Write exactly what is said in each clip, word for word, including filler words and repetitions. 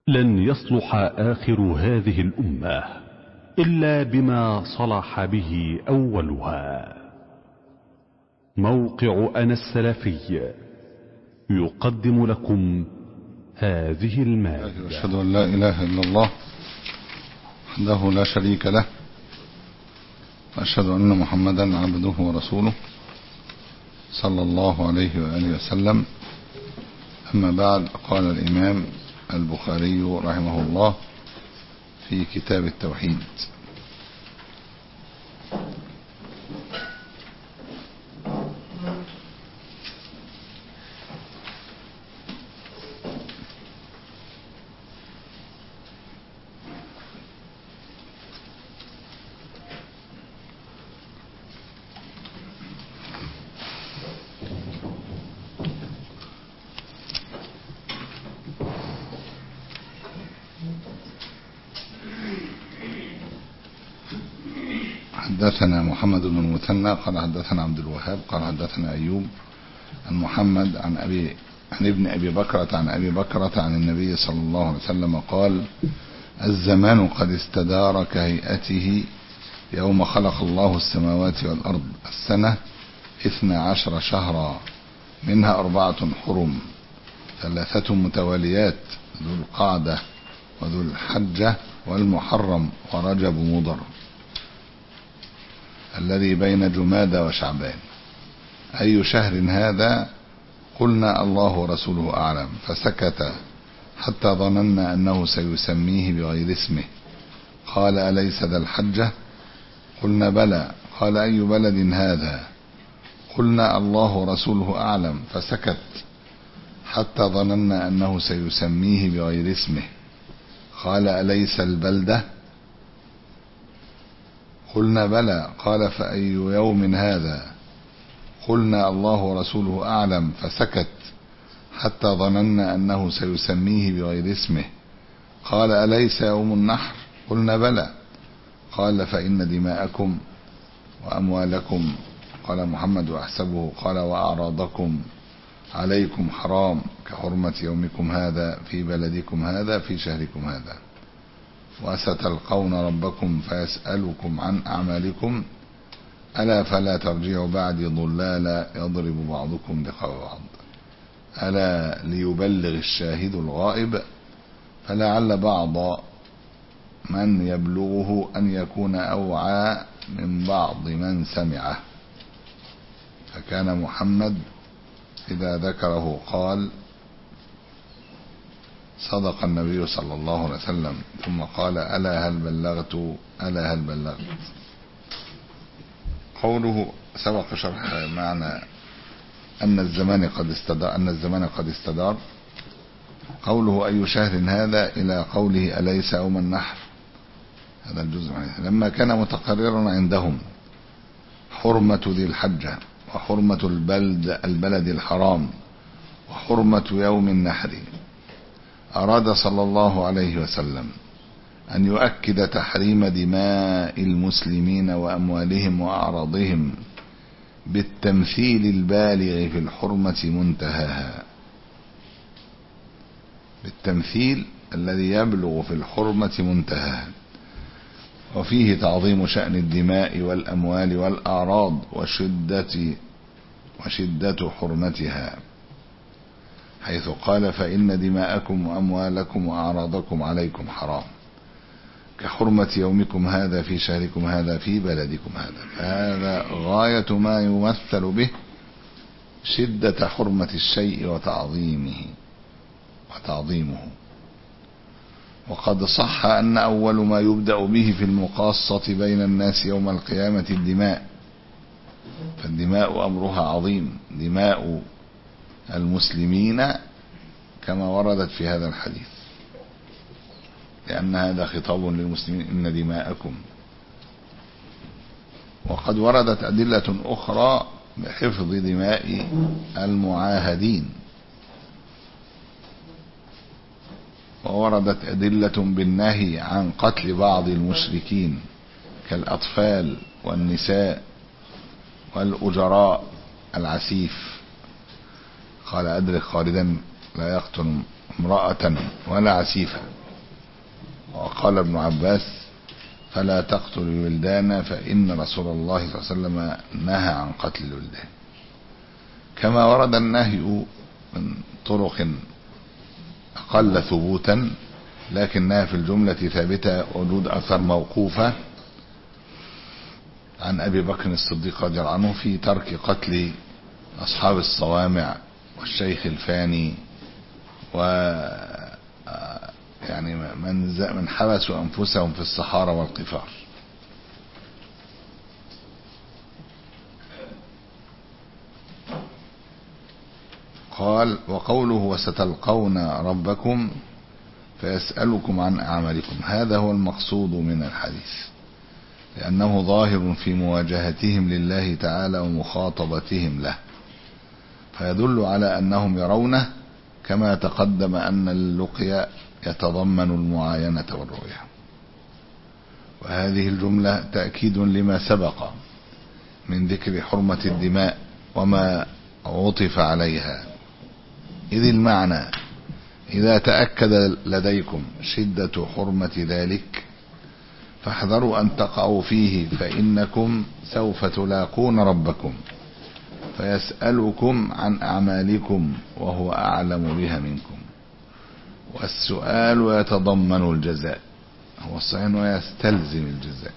لن يصلح آخر هذه الأمة إلا بما صلح به أولها. موقع أنا السلفي يقدم لكم هذه المادة. أشهد أن لا إله إلا الله وحده لا شريك له، وأشهد أن محمدا عبده ورسوله صلى الله عليه وآله وسلم. أما بعد، قال الإمام البخاري رحمه الله في كتاب التوحيد: حدثنا محمد بن المثنى قال حدثنا عبد الوهاب قال حدثنا أيوب عن محمد عن أبي عن ابن أبي بكرة عن أبي بكرة عن النبي صلى الله عليه وسلم قال: الزمان قد استدار كهيئته يوم خلق الله السماوات والأرض، السنة اثنا عشر شهرا، منها أربعة حرم، ثلاثة متواليات، ذو القعدة وذو الحجة والمحرم ورجب مضر، الذي بين جمادى وشعبان. أي شهر هذا؟ قلنا: الله ورسوله أعلم. فسكت حتى ظننا أنه سيسميه بغير اسمه. قال: أليس ذا الحجة؟ قلنا: بلى. قال: أي بلد هذا؟ قلنا: الله ورسوله أعلم. فسكت حتى ظننا أنه سيسميه بغير اسمه. قال: أليس البلدة؟ قلنا: بلى. قال: فأي يوم هذا؟ قلنا: الله ورسوله أعلم. فسكت حتى ظننا أنه سيسميه بغير اسمه. قال: أليس يوم النحر؟ قلنا: بلى. قال: فإن دماءكم وأموالكم، قال محمد وأحسبه، قال وأعراضكم عليكم حرام كحرمة يومكم هذا في بلدكم هذا في شهركم هذا، وستلقون ربكم فيسألكم عن أعمالكم، ألا فلا ترجعوا بعدي ضلالا يضرب بعضكم رقاب بعض، ألا ليبلغ الشاهد الغائب، فلعل بعض من يبلغه أن يكون أوعى من بعض من سمعه. فكان محمد إذا ذكره قال: صدق النبي صلى الله عليه وسلم، ثم قال: ألا هل بلغت ألا هل بلغت. قوله سبق شرح معنى أن الزمان قد استدار أن الزمان قد استدار. قوله أي شهر هذا إلى قوله أليس يوم النحر، هذا الجزء لما كان متقررا عندهم حرمة ذي الحجة وحرمة البلد البلد الحرام وحرمة يوم النحر، أراد صلى الله عليه وسلم أن يؤكد تحريم دماء المسلمين وأموالهم وأعراضهم بالتمثيل البالغ في الحرمة منتهاها، بالتمثيل الذي يبلغ في الحرمة منتهاها، وفيه تعظيم شأن الدماء والأموال والأعراض وشدة وشدة حرمتها، حيث قال: فإن دماءكم وأموالكم وأعراضكم عليكم حرام كحرمة يومكم هذا في شهركم هذا في بلدكم هذا. فهذا غاية ما يمثل به شدة حرمة الشيء وتعظيمه وتعظيمه. وقد صح أن أول ما يبدأ به في المقاصة بين الناس يوم القيامة الدماء، فالدماء أمرها عظيم، دماء المسلمين كما وردت في هذا الحديث، لأن هذا خطاب للمسلمين: إن دماءكم. وقد وردت أدلة أخرى بحفظ دماء المعاهدين، ووردت أدلة بالنهي عن قتل بعض المشركين كالأطفال والنساء والأجراء العسيف. قال: أدرك خالدا لا يقتل امرأة ولا عسيفة. وقال ابن عباس فلا تقتلوا الولدان فإن رسول الله صلى الله عليه وسلم نهى عن قتل الولدان. كما ورد النهي من طرق أقل ثبوتا لكنها في الجملة ثابتة وجود أثر موقوفة عن أبي بكر الصديق رضي الله عنه في ترك قتل أصحاب الصوامع والشيخ الفاني و يعني من من حبسوا أنفسهم في الصحارى والقفار. قال وقوله وستلقون ربكم فيسألكم عن أعمالكم، هذا هو المقصود من الحديث، لأنه ظاهر في مواجهتهم لله تعالى ومخاطبتهم له، فيدل على أنهم يرونه، كما تقدم أن اللقيا يتضمن المعاينة والرؤية. وهذه الجملة تأكيد لما سبق من ذكر حرمة الدماء وما عطف عليها، إذ المعنى إذا تأكد لديكم شدة حرمة ذلك فاحذروا أن تقعوا فيه، فإنكم سوف تلاقون ربكم فيسألكم عن أعمالكم وهو أعلم بها منكم، والسؤال يتضمن الجزاء، هو الصحيح ويستلزم الجزاء.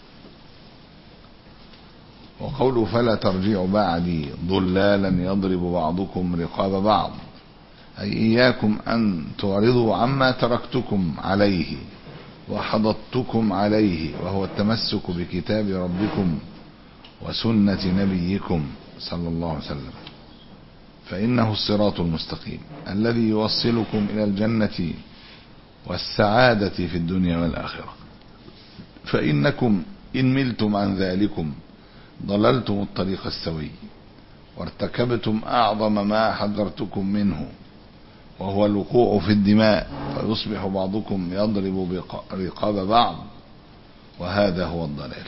وقوله فلا ترجعوا بعدي ضلالا يضرب بعضكم رقاب بعض، أي إياكم أن تعرضوا عما تركتكم عليه وحضضتكم عليه، وهو التمسك بكتاب ربكم وسنة نبيكم صلى الله عليه وسلم، فإنه الصراط المستقيم الذي يوصلكم إلى الجنة والسعادة في الدنيا والآخرة، فإنكم إن ملتم عن ذلكم ضللتم الطريق السوي وارتكبتم أعظم ما حذرتكم منه، وهو الوقوع في الدماء، فيصبح بعضكم يضرب رقاب بعض، وهذا هو الضلال.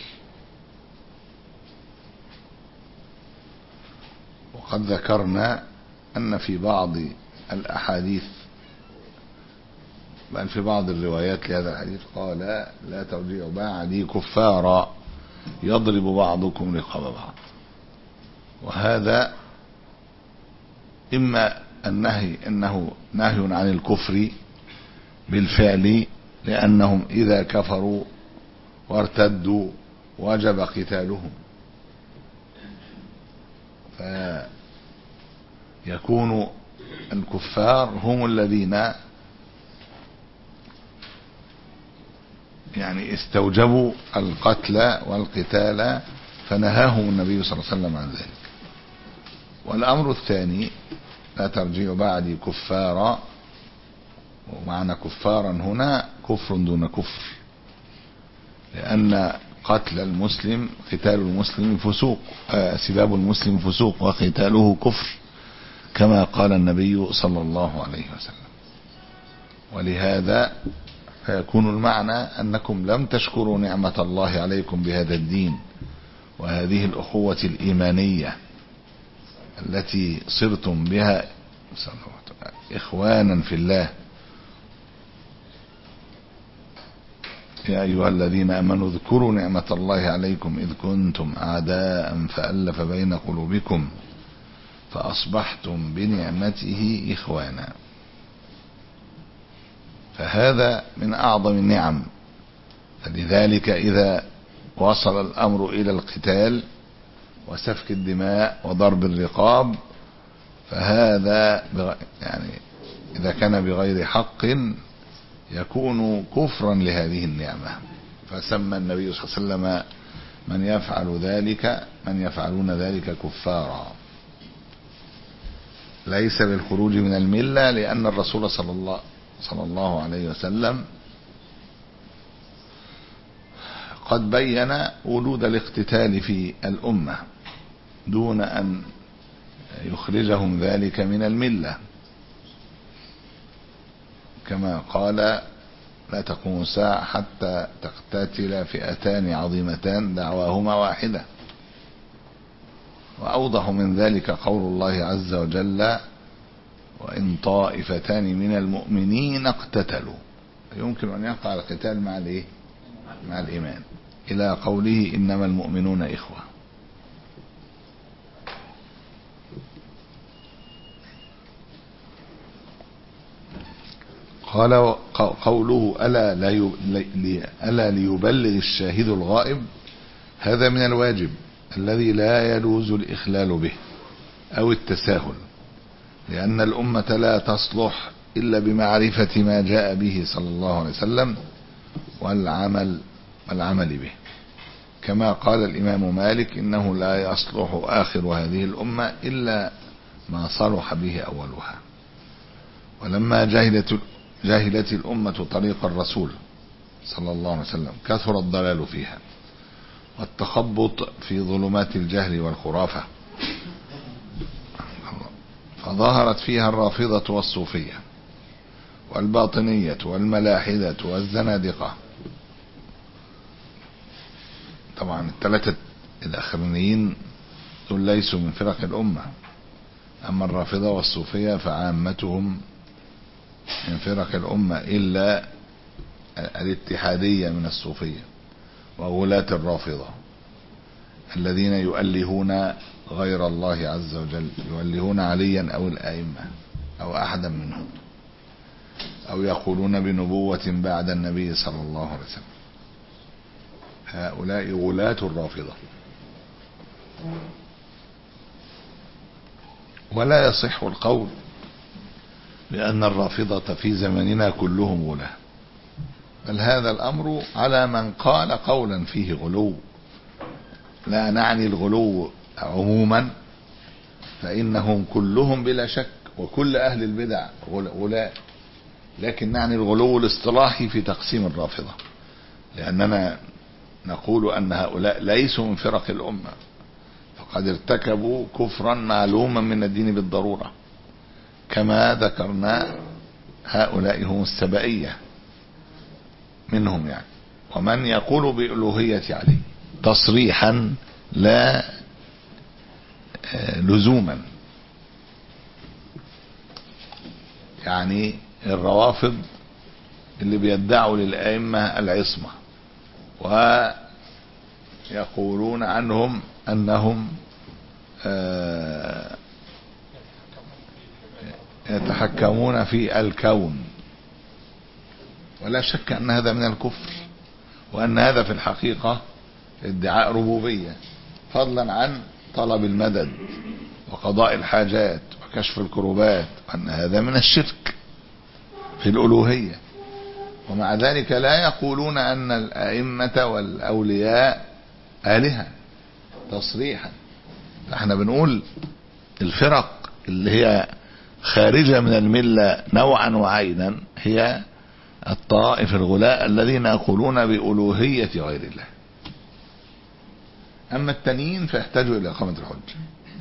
وقد ذكرنا أن في بعض الأحاديث بل في بعض الروايات لهذا الحديث قال لا ترجعوا بعدي كفارا يضرب بعضكم رقاب بعض، وهذا إما النهي أنه نهي عن الكفر بالفعل، لأنهم إذا كفروا وارتدوا وجب قتالهم، فيكون الكفار هم الذين يعني استوجبوا القتل والقتال، فنهاهم النبي صلى الله عليه وسلم عن ذلك. والأمر الثاني لا ترجعوا بعدي كفارا، ومعنى كفارا هنا كفر دون كفر، لأن قتل المسلم قتال المسلم فسوق، سباب المسلم فسوق وقتاله كفر، كما قال النبي صلى الله عليه وسلم. ولهذا فيكون المعنى أنكم لم تشكروا نعمة الله عليكم بهذا الدين وهذه الأخوة الإيمانية التي صرتم بها إخوانا في الله. يا أيها الذين آمنوا اذكروا نعمة الله عليكم إذ كنتم أعداء فألف بين قلوبكم فأصبحتم بنعمته إخوانا. فهذا من أعظم النعم، فلذلك إذا وصل الأمر إلى القتال وسفك الدماء وضرب الرقاب فهذا يعني إذا كان بغير حق يكون كفرا لهذه النعمة، فسمى النبي صلى الله عليه وسلم من يفعل ذلك من يفعلون ذلك كفارا، ليس بالخروج من الملة، لأن الرسول صلى الله صلى الله عليه وسلم قد بين وجود الاقتتال في الأمة دون أن يخرجهم ذلك من الملة، كما قال لا تقوم الساعة حتى تقتتل فئتان عظيمتان دعواهما واحدة. وأوضح من ذلك قول الله عز وجل وإن طائفتان من المؤمنين اقتتلوا، يمكن أن يقع القتال مع الإيه؟ مع الإيمان، إلى قوله إنما المؤمنون إخوة. قال قوله ألا, لا ألا ليبلغ الشاهد الغائب، هذا من الواجب الذي لا يجوز الإخلال به أو التساهل، لأن الأمة لا تصلح إلا بمعرفة ما جاء به صلى الله عليه وسلم والعمل, والعمل به، كما قال الإمام مالك إنه لا يصلح آخر هذه الأمة إلا ما صلح به أولها. ولما جهلت, جهلت الأمة طريق الرسول صلى الله عليه وسلم كثر الضلال فيها والتخبط في ظلمات الجهل والخرافة، فظهرت فيها الرافضة والصوفية والباطنية والملاحدة والزنادقة. طبعا الثلاثة الأخرانيين دول ليسوا من فرق الأمة، أما الرافضة والصوفية فعامتهم من فرق الأمة إلا الاتحادية من الصوفية وغلاة الرافضة الذين يؤلهون غير الله عز وجل، يؤلهون عليا أو الآئمة أو أحدا منهم، أو يقولون بنبوة بعد النبي صلى الله عليه وسلم. هؤلاء غلاة الرافضة. ولا يصح القول بأن الرافضة في زمننا كلهم غلاة، بل هذا الأمر على من قال قولا فيه غلو. لا نعني الغلو عموما، فإنهم كلهم بلا شك وكل أهل البدع غلاة، لكن نعني الغلو الاصطلاحي في تقسيم الرافضة، لأننا نقول أن هؤلاء ليسوا من فرق الأمة، فقد ارتكبوا كفرا معلوما من الدين بالضرورة، كما ذكرنا هؤلاء هم السبائية منهم يعني، ومن يقول بألوهية علي تصريحا لا لزوما. يعني الروافض اللي بيدعوا للأئمة العصمة ويقولون عنهم أنهم يتحكمون في الكون، ولا شك أن هذا من الكفر، وأن هذا في الحقيقة ادعاء ربوبية، فضلا عن طلب المدد وقضاء الحاجات وكشف الكروبات، وأن هذا من الشرك في الألوهية. ومع ذلك لا يقولون أن الأئمة والأولياء آلهة تصريحا. فاحنا بنقول الفرق اللي هي خارجة من الملة نوعا وعينا هي الطائف الغلاء الذين يقولون بألوهية غير الله. أما التانيين فيحتاجوا إلى إقامة الحجة.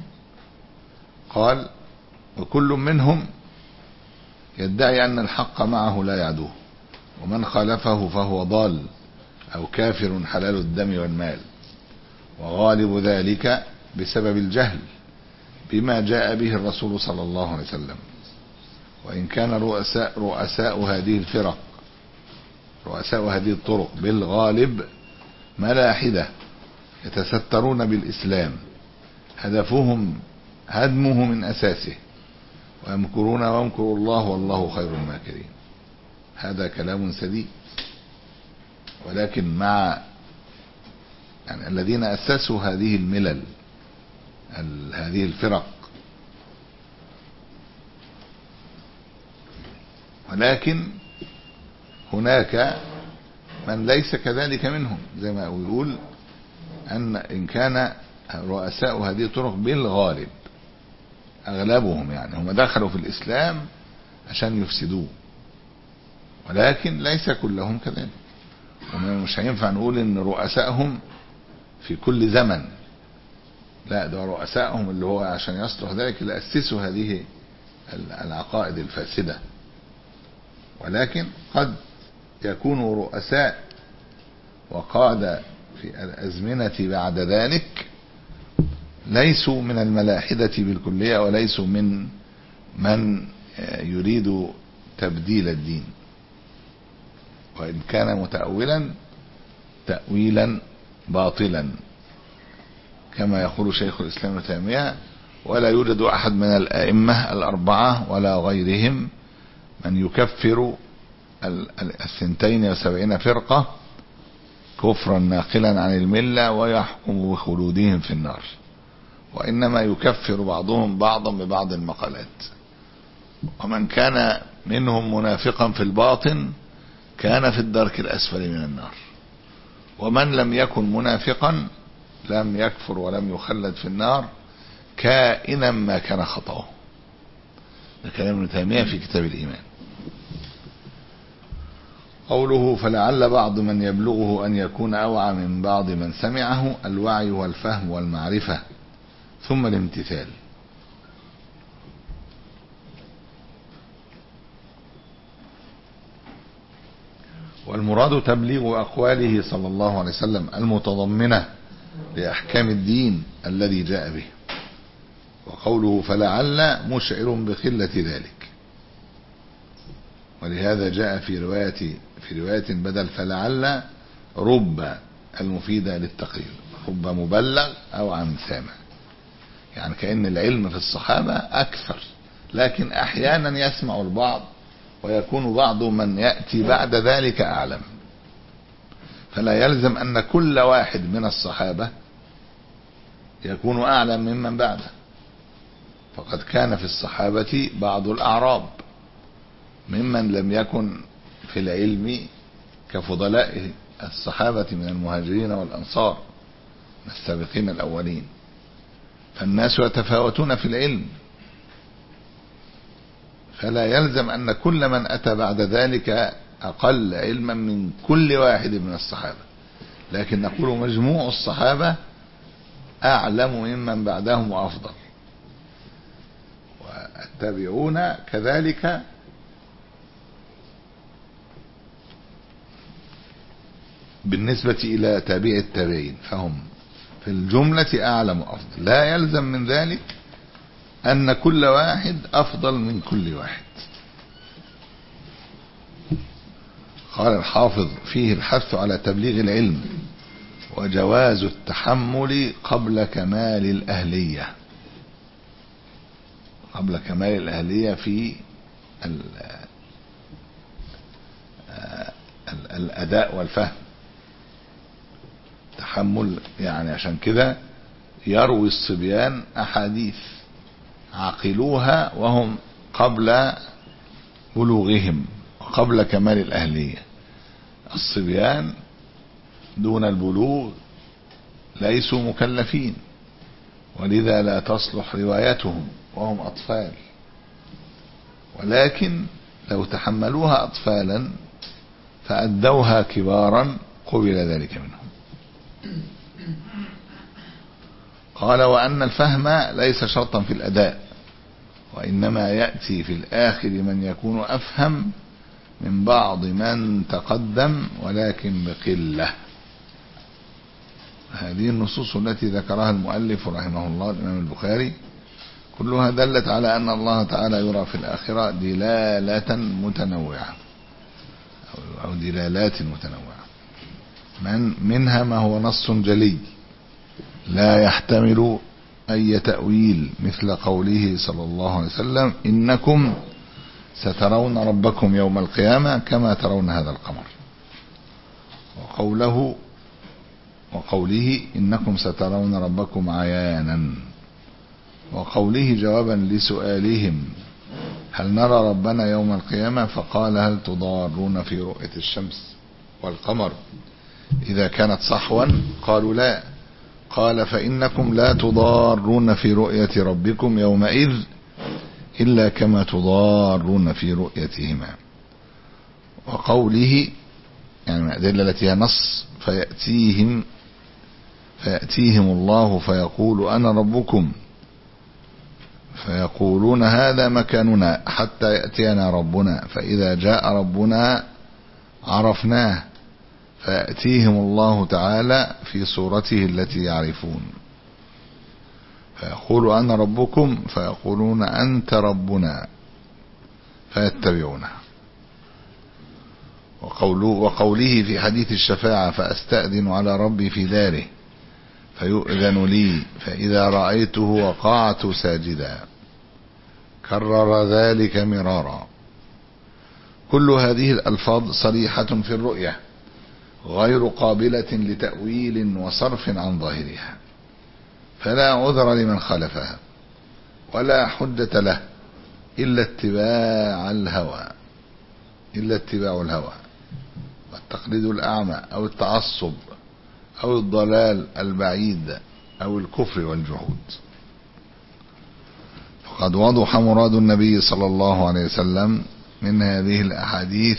قال وكل منهم يدعي أن الحق معه لا يعدوه، ومن خالفه فهو ضال أو كافر حلال الدم والمال، وغالب ذلك بسبب الجهل بما جاء به الرسول صلى الله عليه وسلم. وإن كان رؤساء, رؤساء هذه الفرق رؤساء هذه الطرق بالغالب ملاحدة يتسترون بالإسلام، هدفهم هدمه من أساسه، ويمكرون ويمكر الله والله خير الماكرين. هذا كلام سديد، ولكن مع يعني الذين أسسوا هذه الملل هذه الفرق، ولكن هناك من ليس كذلك منهم، زي ما يقول أن إن كان رؤساء هذه الطرق بالغالب أغلبهم يعني هم دخلوا في الإسلام عشان يفسدوه، ولكن ليس كلهم كذلك. ومش هينفع نقول ان رؤسائهم في كل زمن، لا، ده رؤسائهم اللي هو عشان يصلح ذلك اللي أسسوا هذه العقائد الفاسدة. ولكن قد يكونوا رؤساء وقادة في الأزمنة بعد ذلك ليسوا من الملاحدة بالكلية، وليسوا من من يريد تبديل الدين. وإن كان متأولا تأويلا باطلا كما يقول شيخ الإسلام ابن تيمية. ولا يوجد أحد من الأئمة الأربعة ولا غيرهم من يكفر الثنتين وسبعين فرقة كفرا ناقلا عن الملة ويحكم بخلودهم في النار، وإنما يكفر بعضهم بعضا ببعض المقالات. ومن كان منهم منافقا في الباطن كان في الدرك الأسفل من النار، ومن لم يكن منافقا لم يكفر ولم يخلد في النار كائنا ما كان خطأه. ده كلام ابن تيمية في كتاب الإيمان. قوله فلعل بعض من يبلغه أن يكون أوعى من بعض من سمعه، الوعي والفهم والمعرفة ثم الامتثال. والمراد تبليغ أقواله صلى الله عليه وسلم المتضمنة لأحكام الدين الذي جاء به. وقوله فلعل مشعر بقلة ذلك، ولهذا جاء في رواية في رواية بدل فلعل رب المفيدة للتقرير، رب مبلغ أو عن سامع، يعني كأن العلم في الصحابة أكثر، لكن أحيانا يسمع البعض ويكون بعض من يأتي بعد ذلك أعلم. فلا يلزم أن كل واحد من الصحابة يكون أعلم ممن بعده، فقد كان في الصحابة بعض الأعراب ممن لم يكن في العلم كفضلاء الصحابة من المهاجرين والأنصار من السابقين الأولين. فالناس يتفاوتون في العلم، فلا يلزم أن كل من أتى بعد ذلك أقل علما من كل واحد من الصحابة، لكن نقول مجموع الصحابة أعلم ممن بعدهم وأفضل، والتابعون كذلك بالنسبة إلى تابع التابعين، فهم في الجملة أعلم وأفضل. لا يلزم من ذلك أن كل واحد أفضل من كل واحد. قال الحافظ فيه الحث على تبليغ العلم وجواز التحمل قبل كمال الأهلية، قبل كمال الأهلية في ال ال الأداء والفهم. تحمل يعني عشان كده يروي الصبيان أحاديث عقلوها وهم قبل بلوغهم وقبل كمال الأهلية. الصبيان دون البلوغ ليسوا مكلفين، ولذا لا تصلح روايتهم وهم أطفال، ولكن لو تحملوها أطفالا فأدوها كبارا قبل ذلك منهم. قال وأن الفهم ليس شرطا في الأداء، وإنما يأتي في الآخر من يكون أفهم من بعض من تقدم ولكن بقلة. هذه النصوص التي ذكرها المؤلف رحمه الله الإمام البخاري كلها دلت على أن الله تعالى يرى في الآخرة دلالة متنوعة أو دلالات متنوعة، من منها ما هو نص جلي لا يحتمل أي تأويل، مثل قوله صلى الله عليه وسلم إنكم سترون ربكم يوم القيامة كما ترون هذا القمر، وقوله وقوله إنكم سترون ربكم عيانا، وقوله جوابا لسؤالهم هل نرى ربنا يوم القيامة فقال هل تضارون في رؤية الشمس والقمر إذا كانت صحوا قالوا لا، قال فإنكم لا تضارون في رؤية ربكم يومئذ إلا كما تضارون في رؤيتهما. وقوله يعني من الأدلة التي هي نص فيأتيهم فيأتيهم الله فيقول أنا ربكم فيقولون هذا مكاننا حتى يأتينا ربنا، فإذا جاء ربنا عرفناه فيأتيهم الله تعالى في صورته التي يعرفون فيقول أنا ربكم فيقولون أنت ربنا فيتبعونه. وقوله, وقوله في حديث الشفاعة فأستأذن على ربي في داره فيؤذن لي فإذا رأيته وقعت ساجدا، كرر ذلك مرارا. كل هذه الألفاظ صريحة في الرؤية غير قابلة لتأويل وصرف عن ظاهرها، فلا عذر لمن خالفها ولا حجة له إلا اتباع الهوى إلا اتباع الهوى والتقليد الأعمى أو التعصب أو الضلال البعيد أو الكفر والجحود. فقد وضح مراد النبي صلى الله عليه وسلم من هذه الأحاديث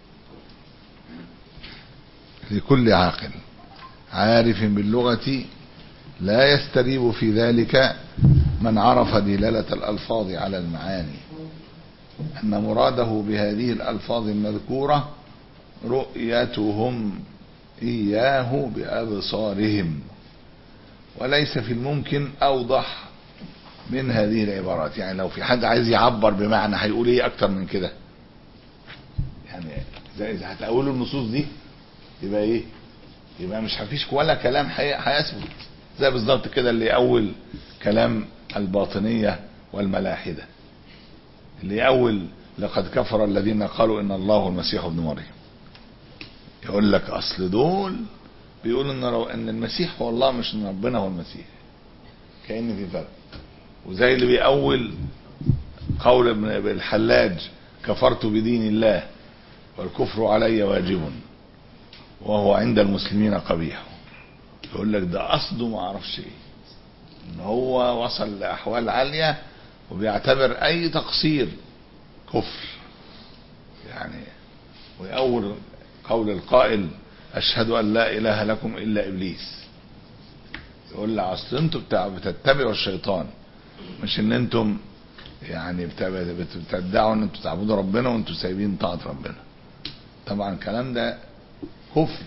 لكل عاقل عارف باللغة، لا يستريب في ذلك من عرف دلالة الألفاظ على المعاني، أن مراده بهذه الألفاظ المذكورة رؤيتهم إياه بأبصارهم، وليس في الممكن أوضح من هذه العبارات. يعني لو في حد عايز يعبر بمعنى هيقول ايه أكتر من كده؟ يعني إذا هتقولوا النصوص دي يبقى ايه؟ يبقى مش هفيش ولا كلام هيثبت، زي بالظبط كده اللي أول كلام الباطنية والملاحدة، اللي أول لقد كفر الذين قالوا إن الله المسيح ابن مريم. يقول لك أصل دول بيقولوا إن إن المسيح هو الله مش إن ربنا هو المسيح، كأن في فرق. وزي اللي بيأول قول ابن الحلاج كفرت بدين الله والكفر علي واجب وهو عند المسلمين قبيح. يقول لك ده قصده ما اعرفش ايه، ان هو وصل لاحوال عاليه وبيعتبر اي تقصير كفر. يعني ويأول قول القائل اشهد ان لا اله لكم الا ابليس، يقول لي اصل انتم بتتبعوا الشيطان، مش ان انتم يعني بتدعوا ان انتم تعبدوا ربنا وانتم سايبين طاعه ربنا. طبعا الكلام ده كفر.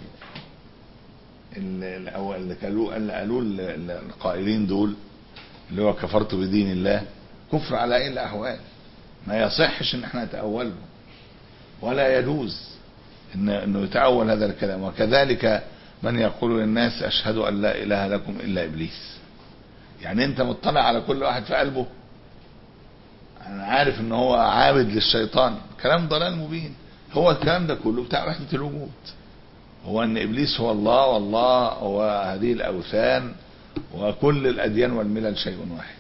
الاول اللي قالوه اللي قالوه القائلين دول اللي هو كفرت بدين الله، كفر على اي الاحوال، ما يصحش ان احنا نتأوله ولا يجوز إن انه يتأول هذا الكلام. وكذلك من يقول للناس اشهد ان لا اله لكم الا ابليس، يعني انت مطلع على كل واحد في قلبه، انا عارف ان هو عابد للشيطان، كلام ضلال مبين. هو الكلام ده كله بتاع وحدة الوجود، هو ان ابليس هو الله والله هو هذه الاوثان وكل الاديان والملل شيء واحد.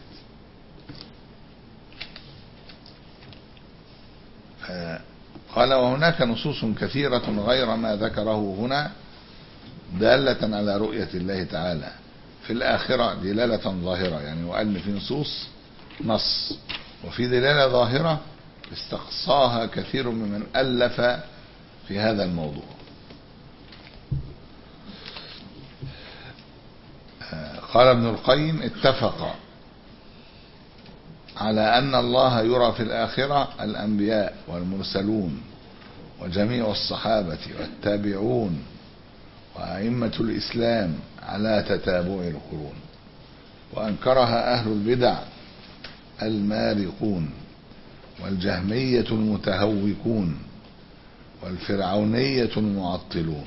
قال وهناك نصوص كثيرة غير ما ذكره هنا دالة على رؤية الله تعالى في الآخرة دلالة ظاهرة، يعني وقال في نصوص نص وفي دلالة ظاهرة استقصاها كثير ممن ألف في هذا الموضوع. قال ابن القيم اتفق على أن الله يرى في الآخرة الأنبياء والمرسلون وجميع الصحابة والتابعون وأئمة الإسلام على تتابع القرون، وأنكرها أهل البدع المارقون والجهمية المتهوكون والفرعونية المعطلون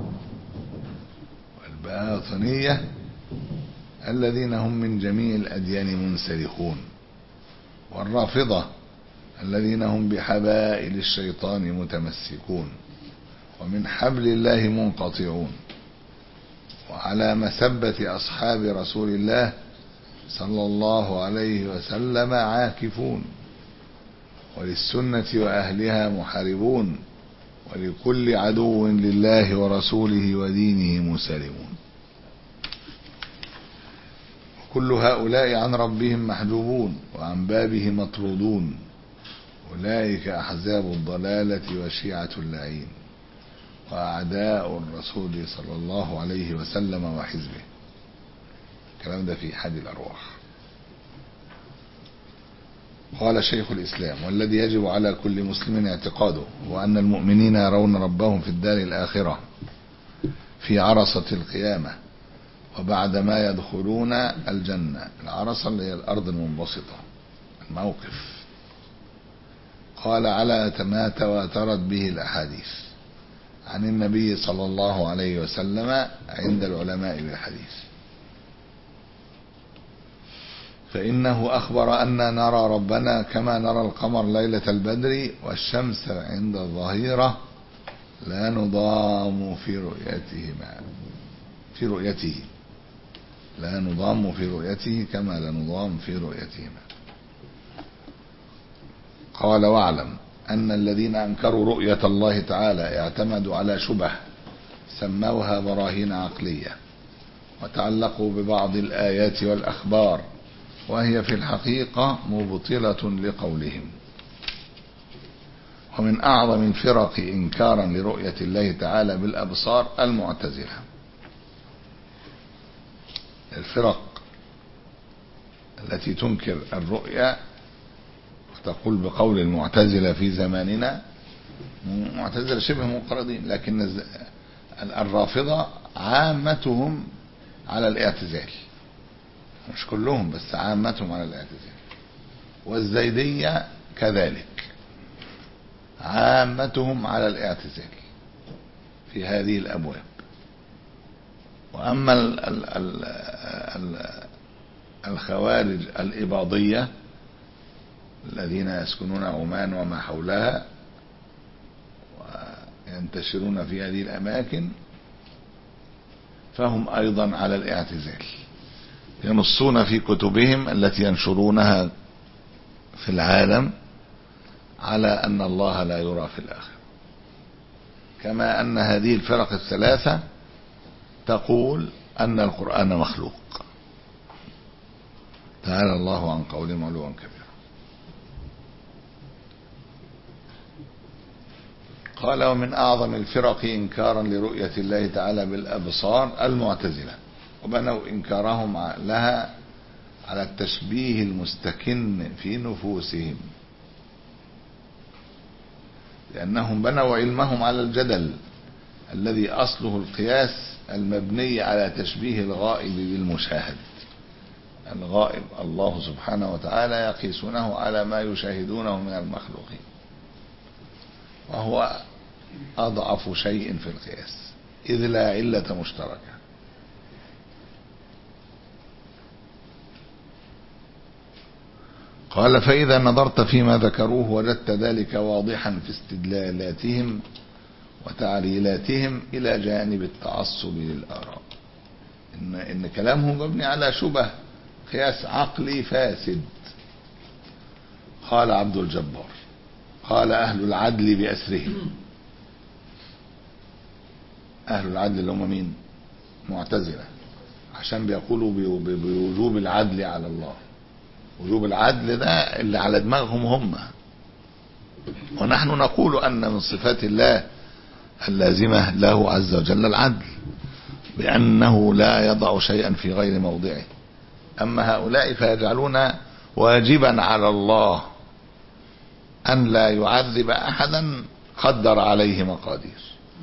والباطنية الذين هم من جميع الأديان منسلخون والرافضة الذين هم بحبائل الشيطان متمسكون ومن حبل الله منقطعون، وعلى مسبة أصحاب رسول الله صلى الله عليه وسلم عاكفون، وللسنة وأهلها محاربون، ولكل عدو لله ورسوله ودينه مسالمون. كل هؤلاء عن ربهم محجوبون وعن بابه مطرودون، أولئك أحزاب الضلالة وشيعة اللعين وأعداء الرسول صلى الله عليه وسلم وحزبه. الكلام ده في حد الأرواح. قال شيخ الإسلام والذي يجب على كل مسلم اعتقاده هو أن المؤمنين يرون ربهم في الدار الآخرة في عرصة القيامة وبعد ما يدخلون الجنة. العرصة اللي هي الأرض المنبسطة، الموقف. قال على ما تواترت به الأحاديث عن النبي صلى الله عليه وسلم عند العلماء بالحديث، فإنه أخبر أن نرى ربنا كما نرى القمر ليلة البدر والشمس عند الظهيرة لا نضام في رؤيتهما في رؤيته لا نضام في رؤيته كما لا نضام في رؤيتهما. قال واعلم أن الذين أنكروا رؤية الله تعالى اعتمدوا على شبه سموها براهين عقلية، وتعلقوا ببعض الآيات والأخبار، وهي في الحقيقة مبطلة لقولهم. ومن أعظم الفرق إنكارا لرؤية الله تعالى بالأبصار المعتزلة. الفرق التي تنكر الرؤية وتقول بقول المعتزلة في زماننا، معتزلة شبه منقرضين، لكن الرافضة عامتهم على الاعتزال، مش كلهم بس عامتهم على الاعتزال، والزيدية كذلك عامتهم على الاعتزال في هذه الأبواب. وأما ال ال ال ال الخوارج الإباضية الذين يسكنون عمان وما حولها وينتشرون في هذه الأماكن فهم أيضا على الاعتزال، ينصون في كتبهم التي ينشرونها في العالم على أن الله لا يرى في الآخرة، كما أن هذه الفرق الثلاثة تقول أن القرآن مخلوق. تعالى الله عن قولهم علوا كبيرا. قال ومن أعظم الفرق إنكارا لرؤية الله تعالى بالأبصار المعتزلة، وبنوا إنكارهم لها على التشبيه المستكن في نفوسهم، لأنهم بنوا علمهم على الجدل الذي أصله القياس المبني على تشبيه الغائب بالمشاهد. الغائب الله سبحانه وتعالى يقيسونه على ما يشاهدونه من المخلوقين، وهو أضعف شيء في القياس إذ لا علة مشتركة. قال فإذا نظرت فيما ذكروه وجدت ذلك واضحا في استدلالاتهم وتعليلاتهم إلى جانب التعصب للآراء، إن, إن كلامهم مبني على شبه قياس عقلي فاسد. قال عبد الجبار قال أهل العدل بأسرهم. أهل العدل اللي هم مين؟ معتزلة، عشان بيقولوا بوجوب العدل على الله. وجوب العدل ده اللي على دماغهم هم، ونحن نقول أن من صفات الله اللازمة له عز وجل العدل، بأنه لا يضع شيئا في غير موضعه. أما هؤلاء فيجعلون واجبا على الله أن لا يعذب أحدا قدر عليه مقادير.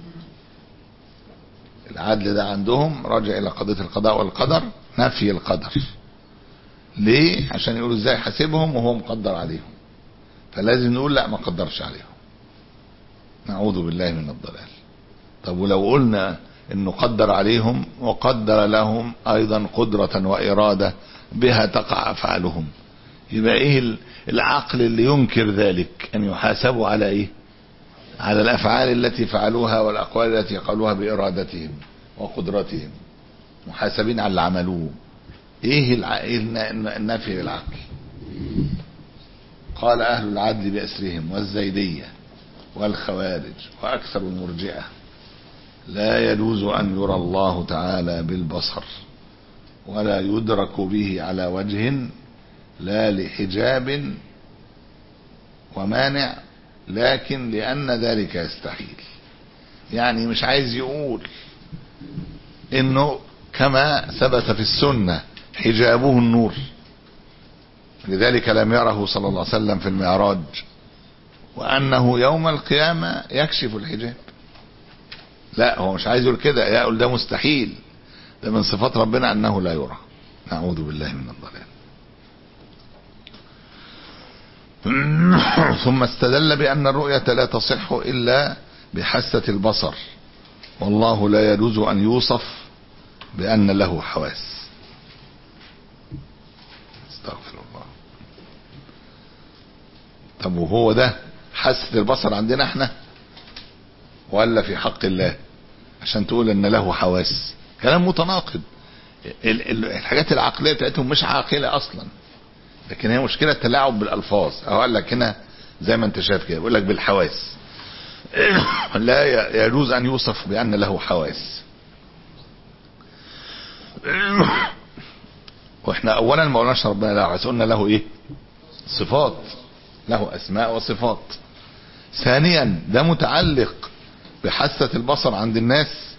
العدل ده عندهم راجع إلى قضية القضاء والقدر، نفي القدر. ليه؟ عشان يقولوا ازاي حاسبهم وهو مقدر عليهم، فلازم نقول لا ما قدرش عليهم، نعوذ بالله من الضلال. طب ولو قلنا انه قدر عليهم وقدر لهم ايضا قدرة وارادة بها تقع افعالهم، يبقى ايه العقل اللي ينكر ذلك؟ ان يحاسبوا على ايه؟ على الافعال التي فعلوها والاقوال التي قالوها بارادتهم وقدرتهم، محاسبين على اللي عملوه. ايه النفي للعقل؟ قال اهل العدل باسرهم والزيدية والخوارج واكثر المرجئة لا يجوز ان يرى الله تعالى بالبصر ولا يدرك به على وجه، لا لحجاب ومانع، لكن لان ذلك يستحيل. يعني مش عايز يقول انه كما ثبت في السنة حجابه النور، لذلك لم يره صلى الله عليه وسلم في المعراج، وأنه يوم القيامة يكشف الحجاب. لا، هو مش عايز يقول كده، يقول ده مستحيل، ده من صفات ربنا أنه لا يرى، نعوذ بالله من الضلال. ثم استدل بأن الرؤية لا تصح إلا بحاسة البصر والله لا يجوز أن يوصف بأن له حواس. استغفر الله. طب وهو ده حاسة البصر عندنا احنا ولا في حق الله عشان تقول ان له حواس؟ كلام متناقض. الحاجات العقلية بتاعتهم مش عاقلة اصلا، لكن هي مشكلة تلاعب بالالفاظ. او قال لك هنا زي ما انت شايف كده يقول لك بالحواس. لا يجوز ان يوصف بان له حواس. واحنا اولا ما قلناش ربنا له حواس، قلنا له ايه؟ صفات، له اسماء وصفات. ثانيا ده متعلق بحاسة البصر عند الناس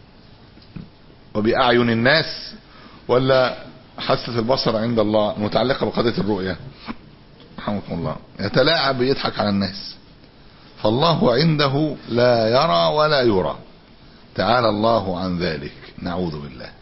وبأعين الناس، ولا حاسة البصر عند الله متعلقة بقضية الرؤية؟ رحمكم الله. يتلاعب بيضحك على الناس. فالله عنده لا يرى ولا يرى، تعالى الله عن ذلك، نعوذ بالله.